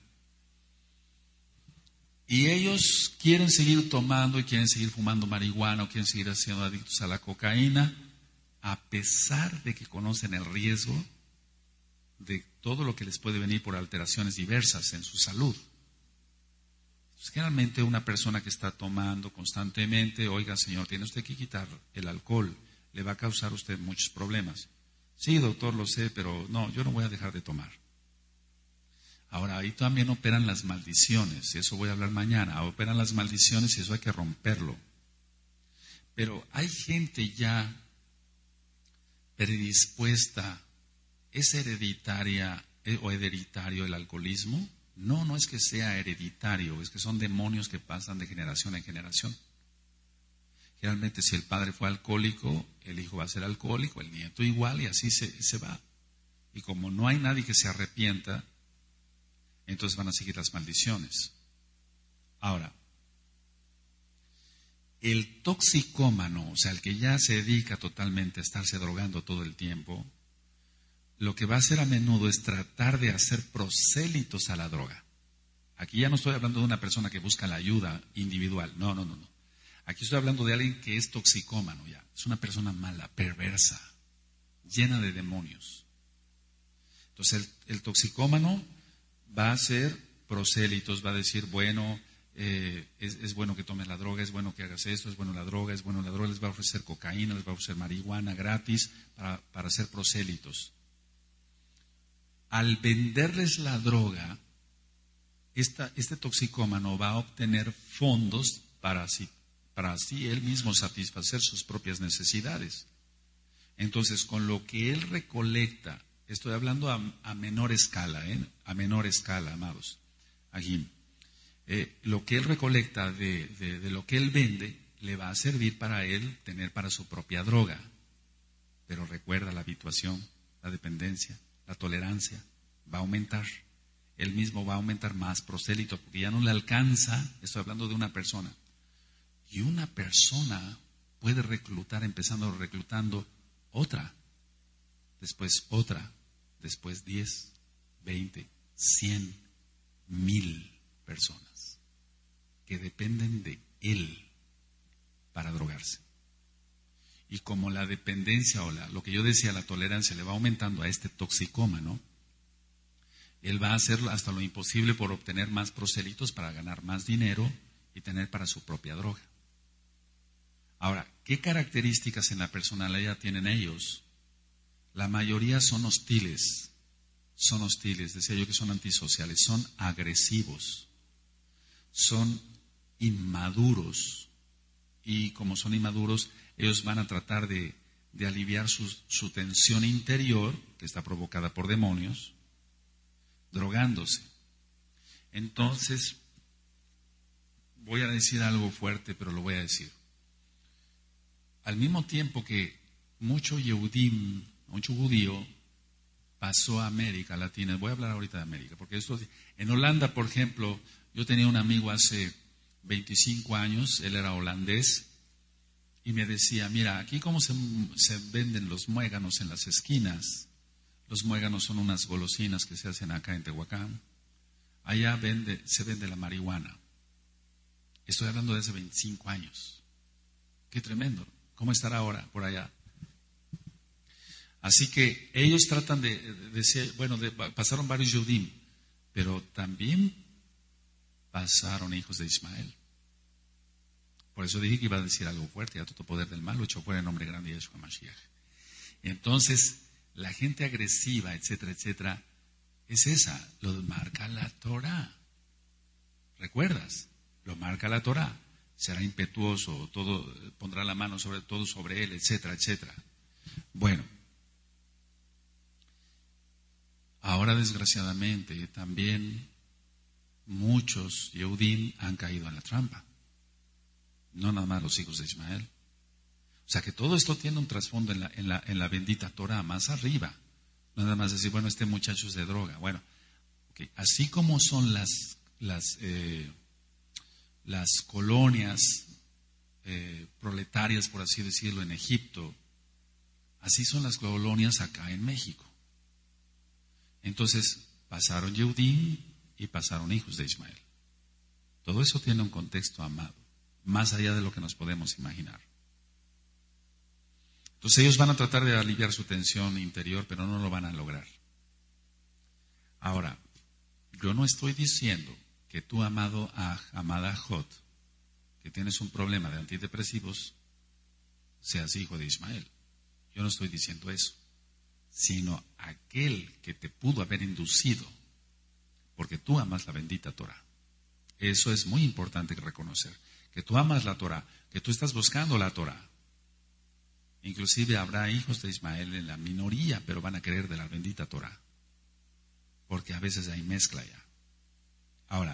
Y ellos quieren seguir tomando y quieren seguir fumando marihuana o quieren seguir siendo adictos a la cocaína, a pesar de que conocen el riesgo de todo lo que les puede venir por alteraciones diversas en su salud. Generalmente una persona que está tomando constantemente, oiga señor, tiene usted que quitar el alcohol, le va a causar a usted muchos problemas. Sí, doctor, lo sé, pero no, yo no voy a dejar de tomar. Ahora, ahí también operan las maldiciones, eso voy a hablar mañana, operan las maldiciones y eso hay que romperlo. Pero hay gente ya predispuesta, ¿es hereditaria o hereditario el alcoholismo? No, no es que sea hereditario, es que son demonios que pasan de generación en generación. Generalmente si el padre fue alcohólico, el hijo va a ser alcohólico, el nieto igual, y así se, se va. Y como no hay nadie que se arrepienta, entonces van a seguir las maldiciones. Ahora, el toxicómano, o sea, el que ya se dedica totalmente a estarse drogando todo el tiempo, lo que va a hacer a menudo es tratar de hacer prosélitos a la droga. Aquí ya no estoy hablando de una persona que busca la ayuda individual, no, no, no, no. Aquí estoy hablando de alguien que es toxicómano ya, es una persona mala, perversa, llena de demonios. Entonces el, el toxicómano va a hacer prosélitos, va a decir, bueno, eh, es, es bueno que tomes la droga, es bueno que hagas esto, es bueno la droga, es bueno la droga, les va a ofrecer cocaína, les va a ofrecer marihuana gratis para, para hacer prosélitos. Al venderles la droga, esta, este toxicómano va a obtener fondos para así, para así él mismo satisfacer sus propias necesidades. Entonces, con lo que él recolecta, estoy hablando a, a menor escala, ¿eh? a menor escala, amados, aquí, eh, lo que él recolecta de, de, de lo que él vende, le va a servir para él tener para su propia droga. Pero recuerda, la habituación, la dependencia, la tolerancia va a aumentar. Él mismo va a aumentar más prosélitos porque ya no le alcanza. Estoy hablando de una persona. Y una persona puede reclutar, empezando reclutando otra, después otra, después diez, veinte, cien, mil personas que dependen de él para drogarse. Y como la dependencia o la, lo que yo decía, la tolerancia le va aumentando a este toxicómano, él va a hacer hasta lo imposible por obtener más proselitos para ganar más dinero y tener para su propia droga. Ahora, ¿qué características en la personalidad tienen ellos? La mayoría son hostiles, son hostiles, decía yo que son antisociales, son agresivos, son inmaduros y como son inmaduros, ellos van a tratar de, de aliviar su, su tensión interior, que está provocada por demonios, drogándose. Entonces, voy a decir algo fuerte, pero lo voy a decir. Al mismo tiempo que mucho Yehudim, mucho judío, pasó a América Latina, voy a hablar ahorita de América, porque esto, en Holanda, por ejemplo, yo tenía un amigo hace veinticinco años, él era holandés, y me decía, mira, aquí cómo se, se venden los muéganos en las esquinas. Los muéganos son unas golosinas que se hacen acá en Tehuacán. Allá vende, se vende la marihuana. Estoy hablando de hace veinticinco años. Qué tremendo. ¿Cómo estará ahora por allá? Así que ellos tratan de, de decir, bueno, de, pasaron varios Yehudim, pero también pasaron hijos de Ismael. Por eso dije que iba a decir algo fuerte, a todo poder del mal lo echó fuera en nombre grande de Yeshua Mashiach. Entonces, la gente agresiva, etcétera, etcétera, es esa, lo marca la Torah. ¿Recuerdas? Lo marca la Torah. Será impetuoso, todo, pondrá la mano sobre todo sobre él, etcétera, etcétera. Bueno, ahora desgraciadamente también muchos Yehudim han caído en la trampa. No nada más los hijos de Ismael. O sea que todo esto tiene un trasfondo en la, en la, en la bendita Torah, más arriba. No nada más decir, bueno, este muchacho es de droga. Bueno, okay. Así como son las, las, eh, las colonias eh, proletarias, por así decirlo, en Egipto, así son las colonias acá en México. Entonces, pasaron Yehudim y pasaron hijos de Ismael. Todo eso tiene un contexto, amado, más allá de lo que nos podemos imaginar. Entonces ellos van a tratar de aliviar su tensión interior, pero no lo van a lograr. Ahora, yo no estoy diciendo que tú, amado Aj, amada Jot, que tienes un problema de antidepresivos, seas hijo de Ismael. Yo no estoy diciendo eso, sino aquel que te pudo haber inducido, porque tú amas la bendita Torah. Eso es muy importante reconocer, que tú amas la Torah, que tú estás buscando la Torah. Inclusive habrá hijos de Ismael en la minoría, pero van a querer de la bendita Torah, porque a veces hay mezcla ya. Ahora,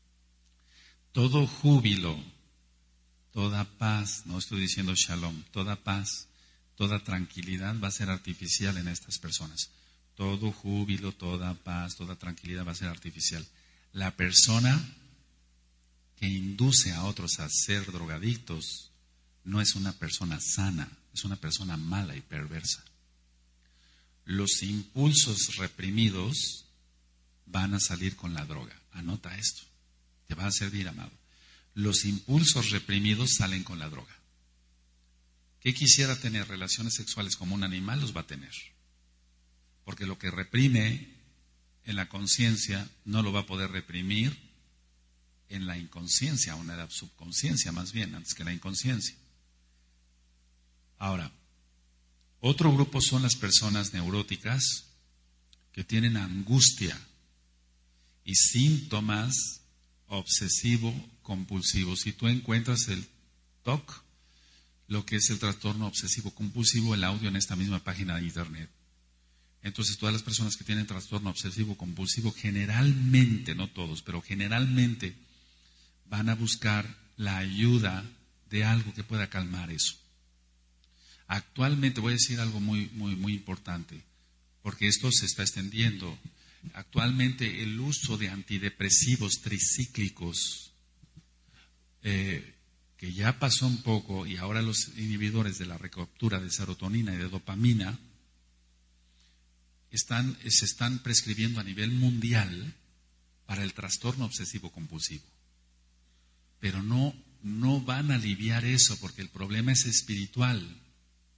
todo júbilo, toda paz, no estoy diciendo shalom, toda paz, toda tranquilidad va a ser artificial en estas personas. Todo júbilo, toda paz, toda tranquilidad va a ser artificial. La persona que induce a otros a ser drogadictos no es una persona sana, es una persona mala y perversa. Los impulsos reprimidos van a salir con la droga. Anota esto, te va a servir, amado. Los impulsos reprimidos salen con la droga. ¿Qué quisiera tener? Relaciones sexuales como un animal, los va a tener. Porque lo que reprime en la conciencia no lo va a poder reprimir en la inconsciencia, o en la subconsciencia más bien, antes que la inconsciencia. Ahora, otro grupo son las personas neuróticas que tienen angustia y síntomas obsesivo-compulsivos. Si tú encuentras el T O C, lo que es el trastorno obsesivo-compulsivo, el audio en esta misma página de internet. Entonces, todas las personas que tienen trastorno obsesivo-compulsivo, generalmente, no todos, pero generalmente van a buscar la ayuda de algo que pueda calmar eso. Actualmente, voy a decir algo muy, muy, muy importante, porque esto se está extendiendo. Actualmente, el uso de antidepresivos tricíclicos, eh, que ya pasó un poco, y ahora los inhibidores de la recaptura de serotonina y de dopamina están, se están prescribiendo a nivel mundial para el trastorno obsesivo-compulsivo. Pero no, no van a aliviar eso, porque el problema es espiritual.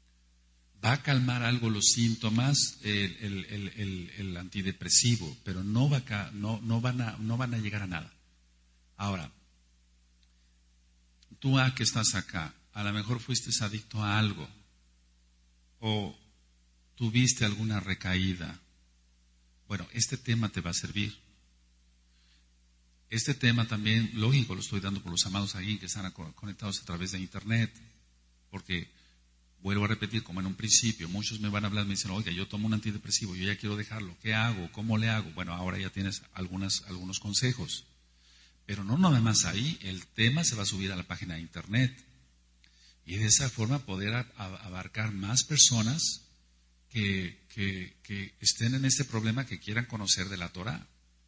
va a calmar algo los síntomas el, el, el, el, el antidepresivo, pero no, va a, no, no, van a, no van a llegar a nada. Ahora, tú a que estás acá, a lo mejor fuiste adicto a algo o tuviste alguna recaída. Bueno, este tema te va a servir. Este tema también, lógico, lo estoy dando por los amados ahí que están conectados a través de internet, porque vuelvo a repetir, como en un principio, muchos me van a hablar, me dicen, oiga, yo tomo un antidepresivo, yo ya quiero dejarlo, ¿qué hago? ¿Cómo le hago? Bueno, ahora ya tienes algunas, algunos consejos. Pero no nada más ahí, el tema se va a subir a la página de internet. Y de esa forma poder a, a, abarcar más personas que, que, que estén en este problema, que quieran conocer de la Torah.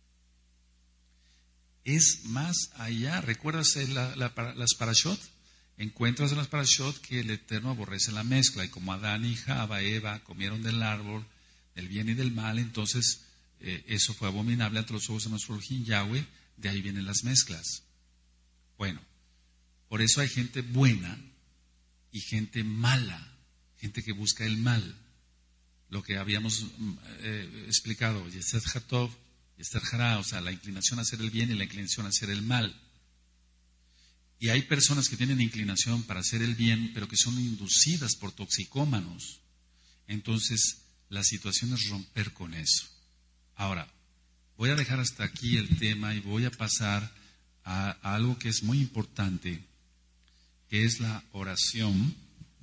Es más allá, ¿recuerdas la, la, las parashot? Encuentras en las parashot que el Eterno aborrece la mezcla, y como Adán y Java, Eva, comieron del árbol del bien y del mal, entonces eh, eso fue abominable ante los ojos de nuestro Elohim Yahweh, de ahí vienen las mezclas. Bueno, por eso hay gente buena y gente mala, gente que busca el mal, lo que habíamos eh, explicado, Yetzer Hatov, Yetzer Hara, o sea, la inclinación a hacer el bien y la inclinación a hacer el mal. Y hay personas que tienen inclinación para hacer el bien, pero que son inducidas por toxicómanos. Entonces, la situación es romper con eso. Ahora, voy a dejar hasta aquí el tema y voy a pasar a, a algo que es muy importante, que es la oración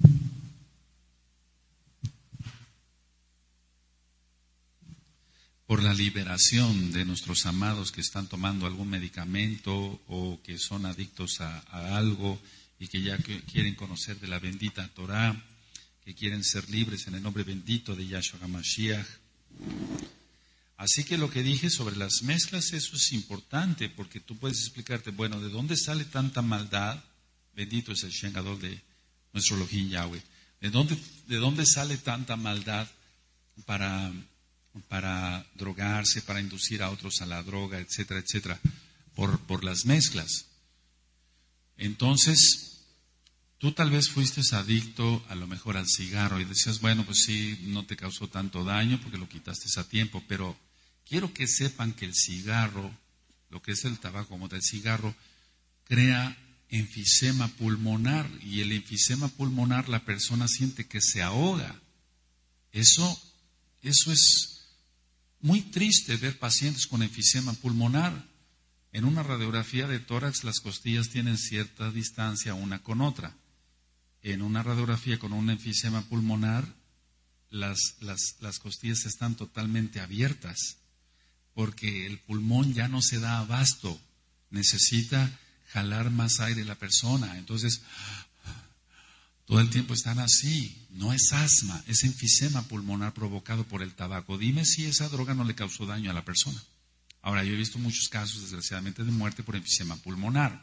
por la liberación de nuestros amados que están tomando algún medicamento o que son adictos a, a algo y que ya que quieren conocer de la bendita Torah, que quieren ser libres en el nombre bendito de Yahshua HaMashiach. Así que lo que dije sobre las mezclas, eso es importante, porque tú puedes explicarte, bueno, ¿de dónde sale tanta maldad? Bendito es el Shen Gadol de nuestro Elohim Yahweh. ¿De dónde, de dónde sale tanta maldad para... para drogarse, para inducir a otros a la droga, etcétera, etcétera, por, por las mezclas? Entonces, tú tal vez fuiste adicto a lo mejor al cigarro y decías, bueno, pues sí, no te causó tanto daño porque lo quitaste a tiempo, pero quiero que sepan que el cigarro, lo que es el tabaco como del cigarro, crea enfisema pulmonar, y el enfisema pulmonar la persona siente que se ahoga. Eso, eso es muy triste, ver pacientes con enfisema pulmonar. En una radiografía de tórax las costillas tienen cierta distancia una con otra. En una radiografía con un enfisema pulmonar las, las, las costillas están totalmente abiertas porque el pulmón ya no se da abasto, necesita jalar más aire la persona. Entonces todo el tiempo están así. No es asma, es enfisema pulmonar provocado por el tabaco. Dime si esa droga no le causó daño a la persona. Ahora, yo he visto muchos casos, desgraciadamente, de muerte por enfisema pulmonar,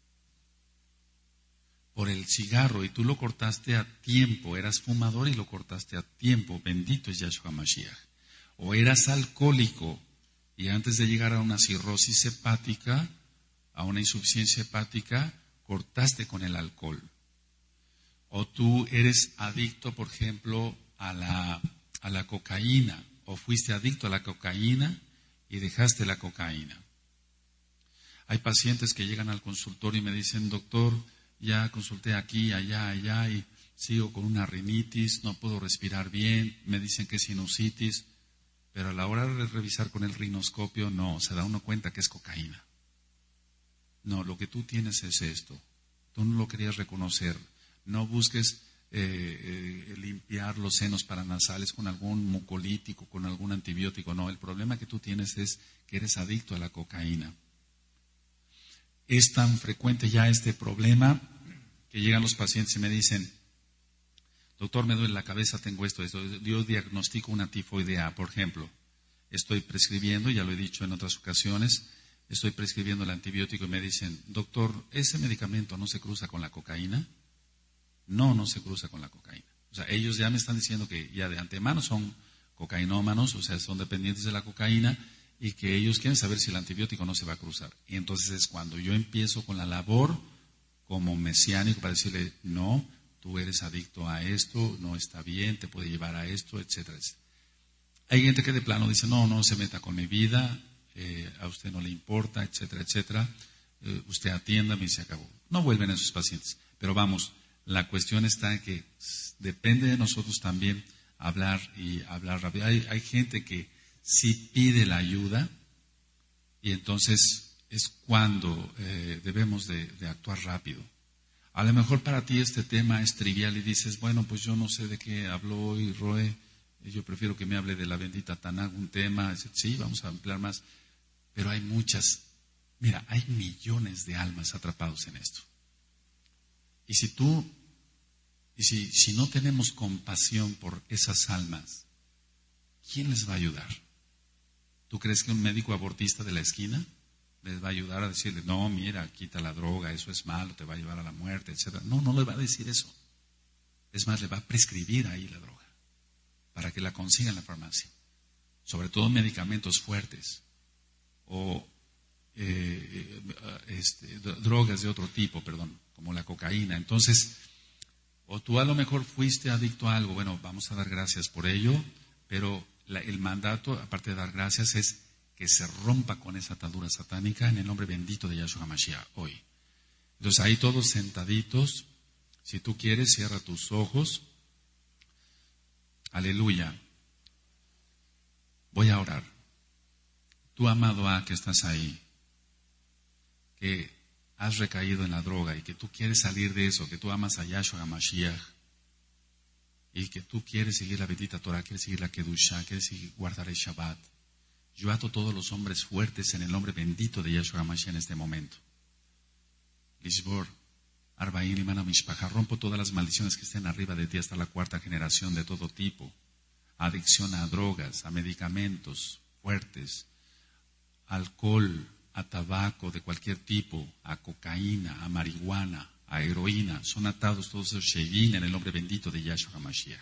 por el cigarro, y tú lo cortaste a tiempo. Eras fumador y lo cortaste a tiempo. Bendito es Yahshua Mashiach. O eras alcohólico y antes de llegar a una cirrosis hepática, a una insuficiencia hepática, cortaste con el alcohol. O tú eres adicto, por ejemplo, a la, a la cocaína, o fuiste adicto a la cocaína y dejaste la cocaína. Hay pacientes que llegan al consultorio y me dicen, doctor, ya consulté aquí, allá, allá, y sigo con una rinitis, no puedo respirar bien, me dicen que es sinusitis, pero a la hora de revisar con el rinoscopio, no, se da uno cuenta que es cocaína. No, lo que tú tienes es esto, tú no lo querías reconocer. No busques eh, eh, limpiar los senos paranasales con algún mucolítico, con algún antibiótico. No, el problema que tú tienes es que eres adicto a la cocaína. Es tan frecuente ya este problema que llegan los pacientes y me dicen, doctor, me duele la cabeza, tengo esto, esto. Yo diagnostico una tifoidea, por ejemplo. Estoy prescribiendo, ya lo he dicho en otras ocasiones, estoy prescribiendo el antibiótico y me dicen, doctor, ¿ese medicamento no se cruza con la cocaína? No, no se cruza con la cocaína. O sea, ellos ya me están diciendo que ya de antemano son cocainómanos, o sea, son dependientes de la cocaína, y que ellos quieren saber si el antibiótico no se va a cruzar. Y entonces es cuando yo empiezo con la labor como mesiánico para decirle, no, tú eres adicto a esto, no está bien, te puede llevar a esto, etcétera, etcétera. Hay gente que de plano dice, no, no se meta con mi vida, eh, a usted no le importa, etcétera, etcétera, eh, usted atiéndame y se acabó. No vuelven a esos pacientes. Pero vamos, la cuestión está en que depende de nosotros también hablar y hablar rápido. Hay, hay gente que sí pide la ayuda y entonces es cuando eh, debemos de, de actuar rápido. A lo mejor para ti este tema es trivial y dices, bueno, pues yo no sé de qué habló hoy Roe, yo prefiero que me hable de la bendita Tanaj, un tema, sí, vamos a ampliar más, pero hay muchas, mira, hay millones de almas atrapados en esto. Y si tú, y si, si no tenemos compasión por esas almas, ¿quién les va a ayudar? ¿Tú crees que un médico abortista de la esquina les va a ayudar a decirle, no, mira, quita la droga, eso es malo, te va a llevar a la muerte, etcétera? No, no le va a decir eso. Es más, le va a prescribir ahí la droga para que la consiga en la farmacia. Sobre todo medicamentos fuertes o eh, este, drogas de otro tipo, perdón, como la cocaína. Entonces, o tú a lo mejor fuiste adicto a algo, bueno, vamos a dar gracias por ello, pero la, el mandato, aparte de dar gracias, es que se rompa con esa atadura satánica en el nombre bendito de Yahshua HaMashiach hoy. Entonces ahí todos sentaditos, si tú quieres, cierra tus ojos. Aleluya. Voy a orar. Tú, amado A, que estás ahí, que has recaído en la droga y que tú quieres salir de eso, que tú amas a Yahshua HaMashiach y que tú quieres seguir la bendita Torah, quieres seguir la Kedushá, quieres seguir, guardar el Shabbat. Yo ato a todos los hombres fuertes en el nombre bendito de Yahshua HaMashiach en este momento. Lishbor, Arbaín y Mana Mishpaja, rompo todas las maldiciones que estén arriba de ti hasta la cuarta generación de todo tipo. Adicción a drogas, a medicamentos fuertes, alcohol, a tabaco de cualquier tipo, a cocaína, a marihuana, a heroína. Son atados todos esos shevin en el nombre bendito de Yahshua HaMashiach.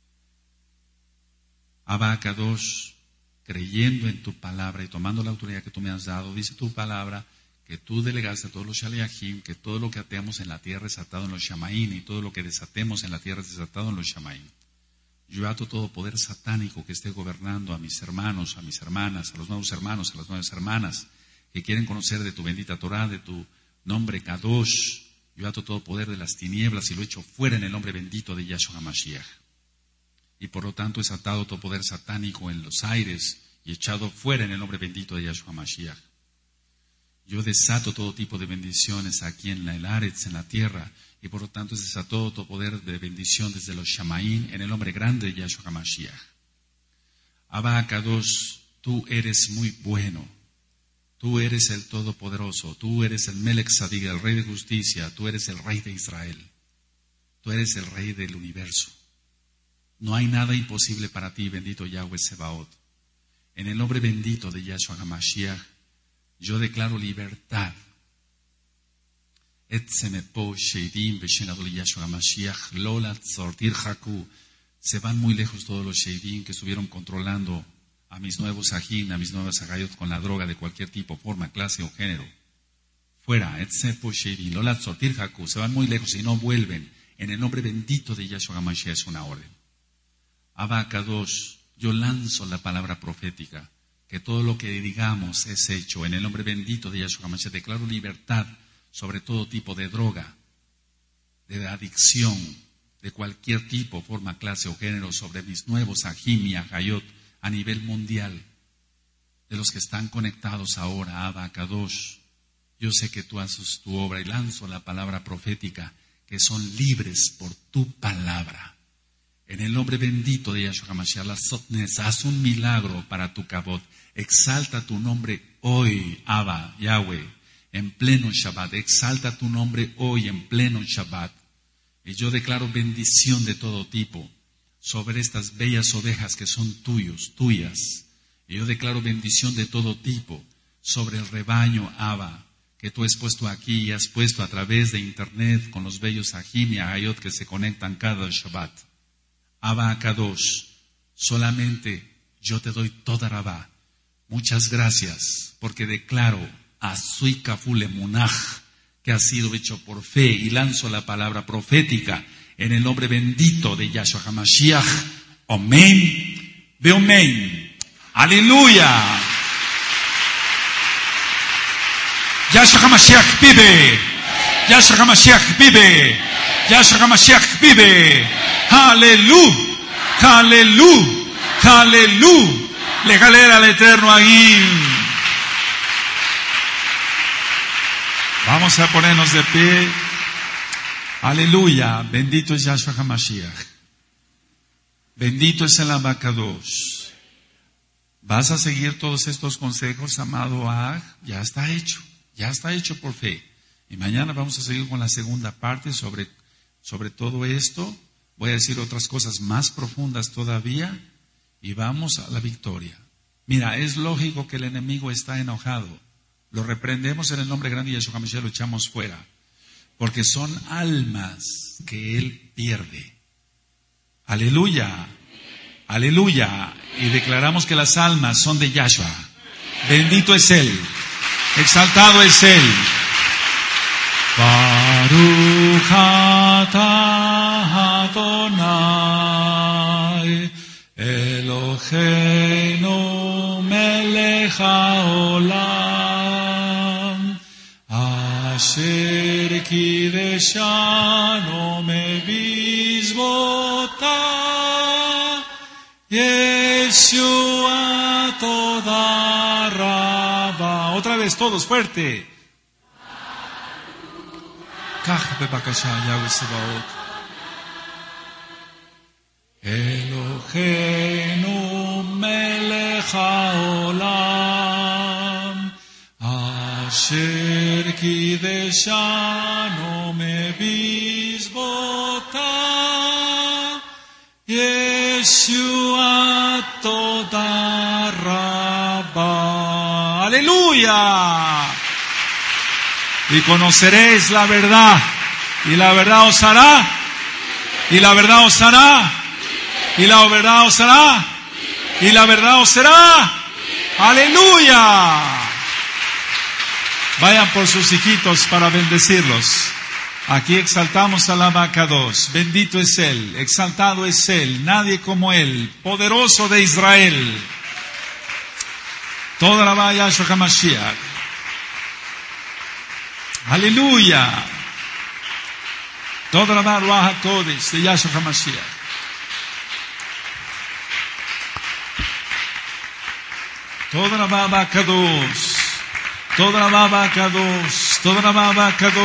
Abba Kadosh, creyendo en tu palabra y tomando la autoridad que tú me has dado, dice tu palabra que tú delegaste a todos los shaliachim, que todo lo que atemos en la tierra es atado en los shamaín y todo lo que desatemos en la tierra es desatado en los shamaín. Yo ato todo poder satánico que esté gobernando a mis hermanos, a mis hermanas, a los nuevos hermanos, a las nuevas hermanas que quieren conocer de tu bendita Torah, de tu nombre Kadosh. Yo ato todo poder de las tinieblas y lo echo fuera en el nombre bendito de Yahshua HaMashiach. Y por lo tanto es atado todo poder satánico en los aires y echado fuera en el nombre bendito de Yahshua HaMashiach. Yo desato todo tipo de bendiciones aquí en la el Aretz, en la tierra, y por lo tanto es desatado todo poder de bendición desde los Shamaín en el nombre grande de Yahshua HaMashiach. Abba Kadosh, tú eres muy bueno, tú eres el Todopoderoso, tú eres el Melech Sadig, el Rey de Justicia, tú eres el Rey de Israel, tú eres el Rey del universo. No hay nada imposible para ti, bendito Yahweh Sebaot. En el nombre bendito de Yahshua HaMashiach, yo declaro libertad. Se van muy lejos todos los sheidim que estuvieron controlando a mis nuevos ajin, a mis nuevas agayot con la droga de cualquier tipo, forma, clase o género. Fuera, se van muy lejos y no vuelven. En el nombre bendito de Yahshua HaMashiach es una orden. Abba Kadosh, yo lanzo la palabra profética, que todo lo que digamos es hecho. En el nombre bendito de Yahshua HaMashiach declaro libertad sobre todo tipo de droga, de adicción, de cualquier tipo, forma, clase o género, sobre mis nuevos ajim y agayot a nivel mundial, de los que están conectados ahora, Abba Kadosh. Yo sé que tú haces tu obra y lanzo la palabra profética, que son libres por tu palabra. En el nombre bendito de Yahshua HaMashiach, la Sotnes, haz un milagro para tu cabot. Exalta tu nombre hoy, Abba, Yahweh, en pleno Shabbat. Exalta tu nombre hoy en pleno Shabbat. Y yo declaro bendición de todo tipo sobre estas bellas ovejas que son tuyos, tuyas. Y yo declaro bendición de todo tipo sobre el rebaño, Abba, que tú has puesto aquí y has puesto a través de internet con los bellos ajim y agayot que se conectan cada Shabbat. Abba Kadosh, solamente yo te doy toda rabá. Muchas gracias, porque declaro Asui Kafule Munaj, que ha sido hecho por fe, y lanzo la palabra profética En el nombre bendito de Yahshua HaMashiach. Amén. Ve amén. Aleluya. Yahshua HaMashiach vive. Yahshua HaMashiach vive. Yahshua HaMashiach vive. Aleluya. Aleluya. Aleluya. Le galera al Eterno ahí. Vamos a ponernos de pie. Aleluya. Bendito es Yahshua HaMashiach. Bendito es el Abacados. ¿Vas a seguir todos estos consejos, amado Ag? Ya está hecho. Ya está hecho por fe. Y mañana vamos a seguir con la segunda parte sobre, sobre todo esto. Voy a decir otras cosas más profundas todavía. Y vamos a la victoria. Mira, es lógico que el enemigo está enojado. Lo reprendemos en el nombre grande de Yahshua HaMashiach, lo echamos fuera. Porque son almas que él pierde. Aleluya. Aleluya. Y declaramos que las almas son de Yahshua. Bendito es él. Exaltado es él. Baruch atah Adonai Eloheinu melech haolam asher kideshanu mevizvotah Yeshua toda raba. Otra vez todos fuerte. Kach bebakasha Yahweh Sebaot. Eloheinu melech haolam asher kideshanu mevizvotah Yeshua toda rabba. Aleluya. Y conoceréis la verdad, y la verdad os hará, y la verdad os hará, y la verdad os hará, y la verdad os será. Aleluya. Vayan por sus hijitos para bendecirlos. Aquí exaltamos al Abacados. Bendito es él, exaltado es él, nadie como él, poderoso de Israel. Toda la vaya Yahshua HaMashiach. Aleluya. Toda la Ruach HaKodesh de Yahshua HaMashiach. Toda la Abacados. Toda la Abacados. Toda la Abacados.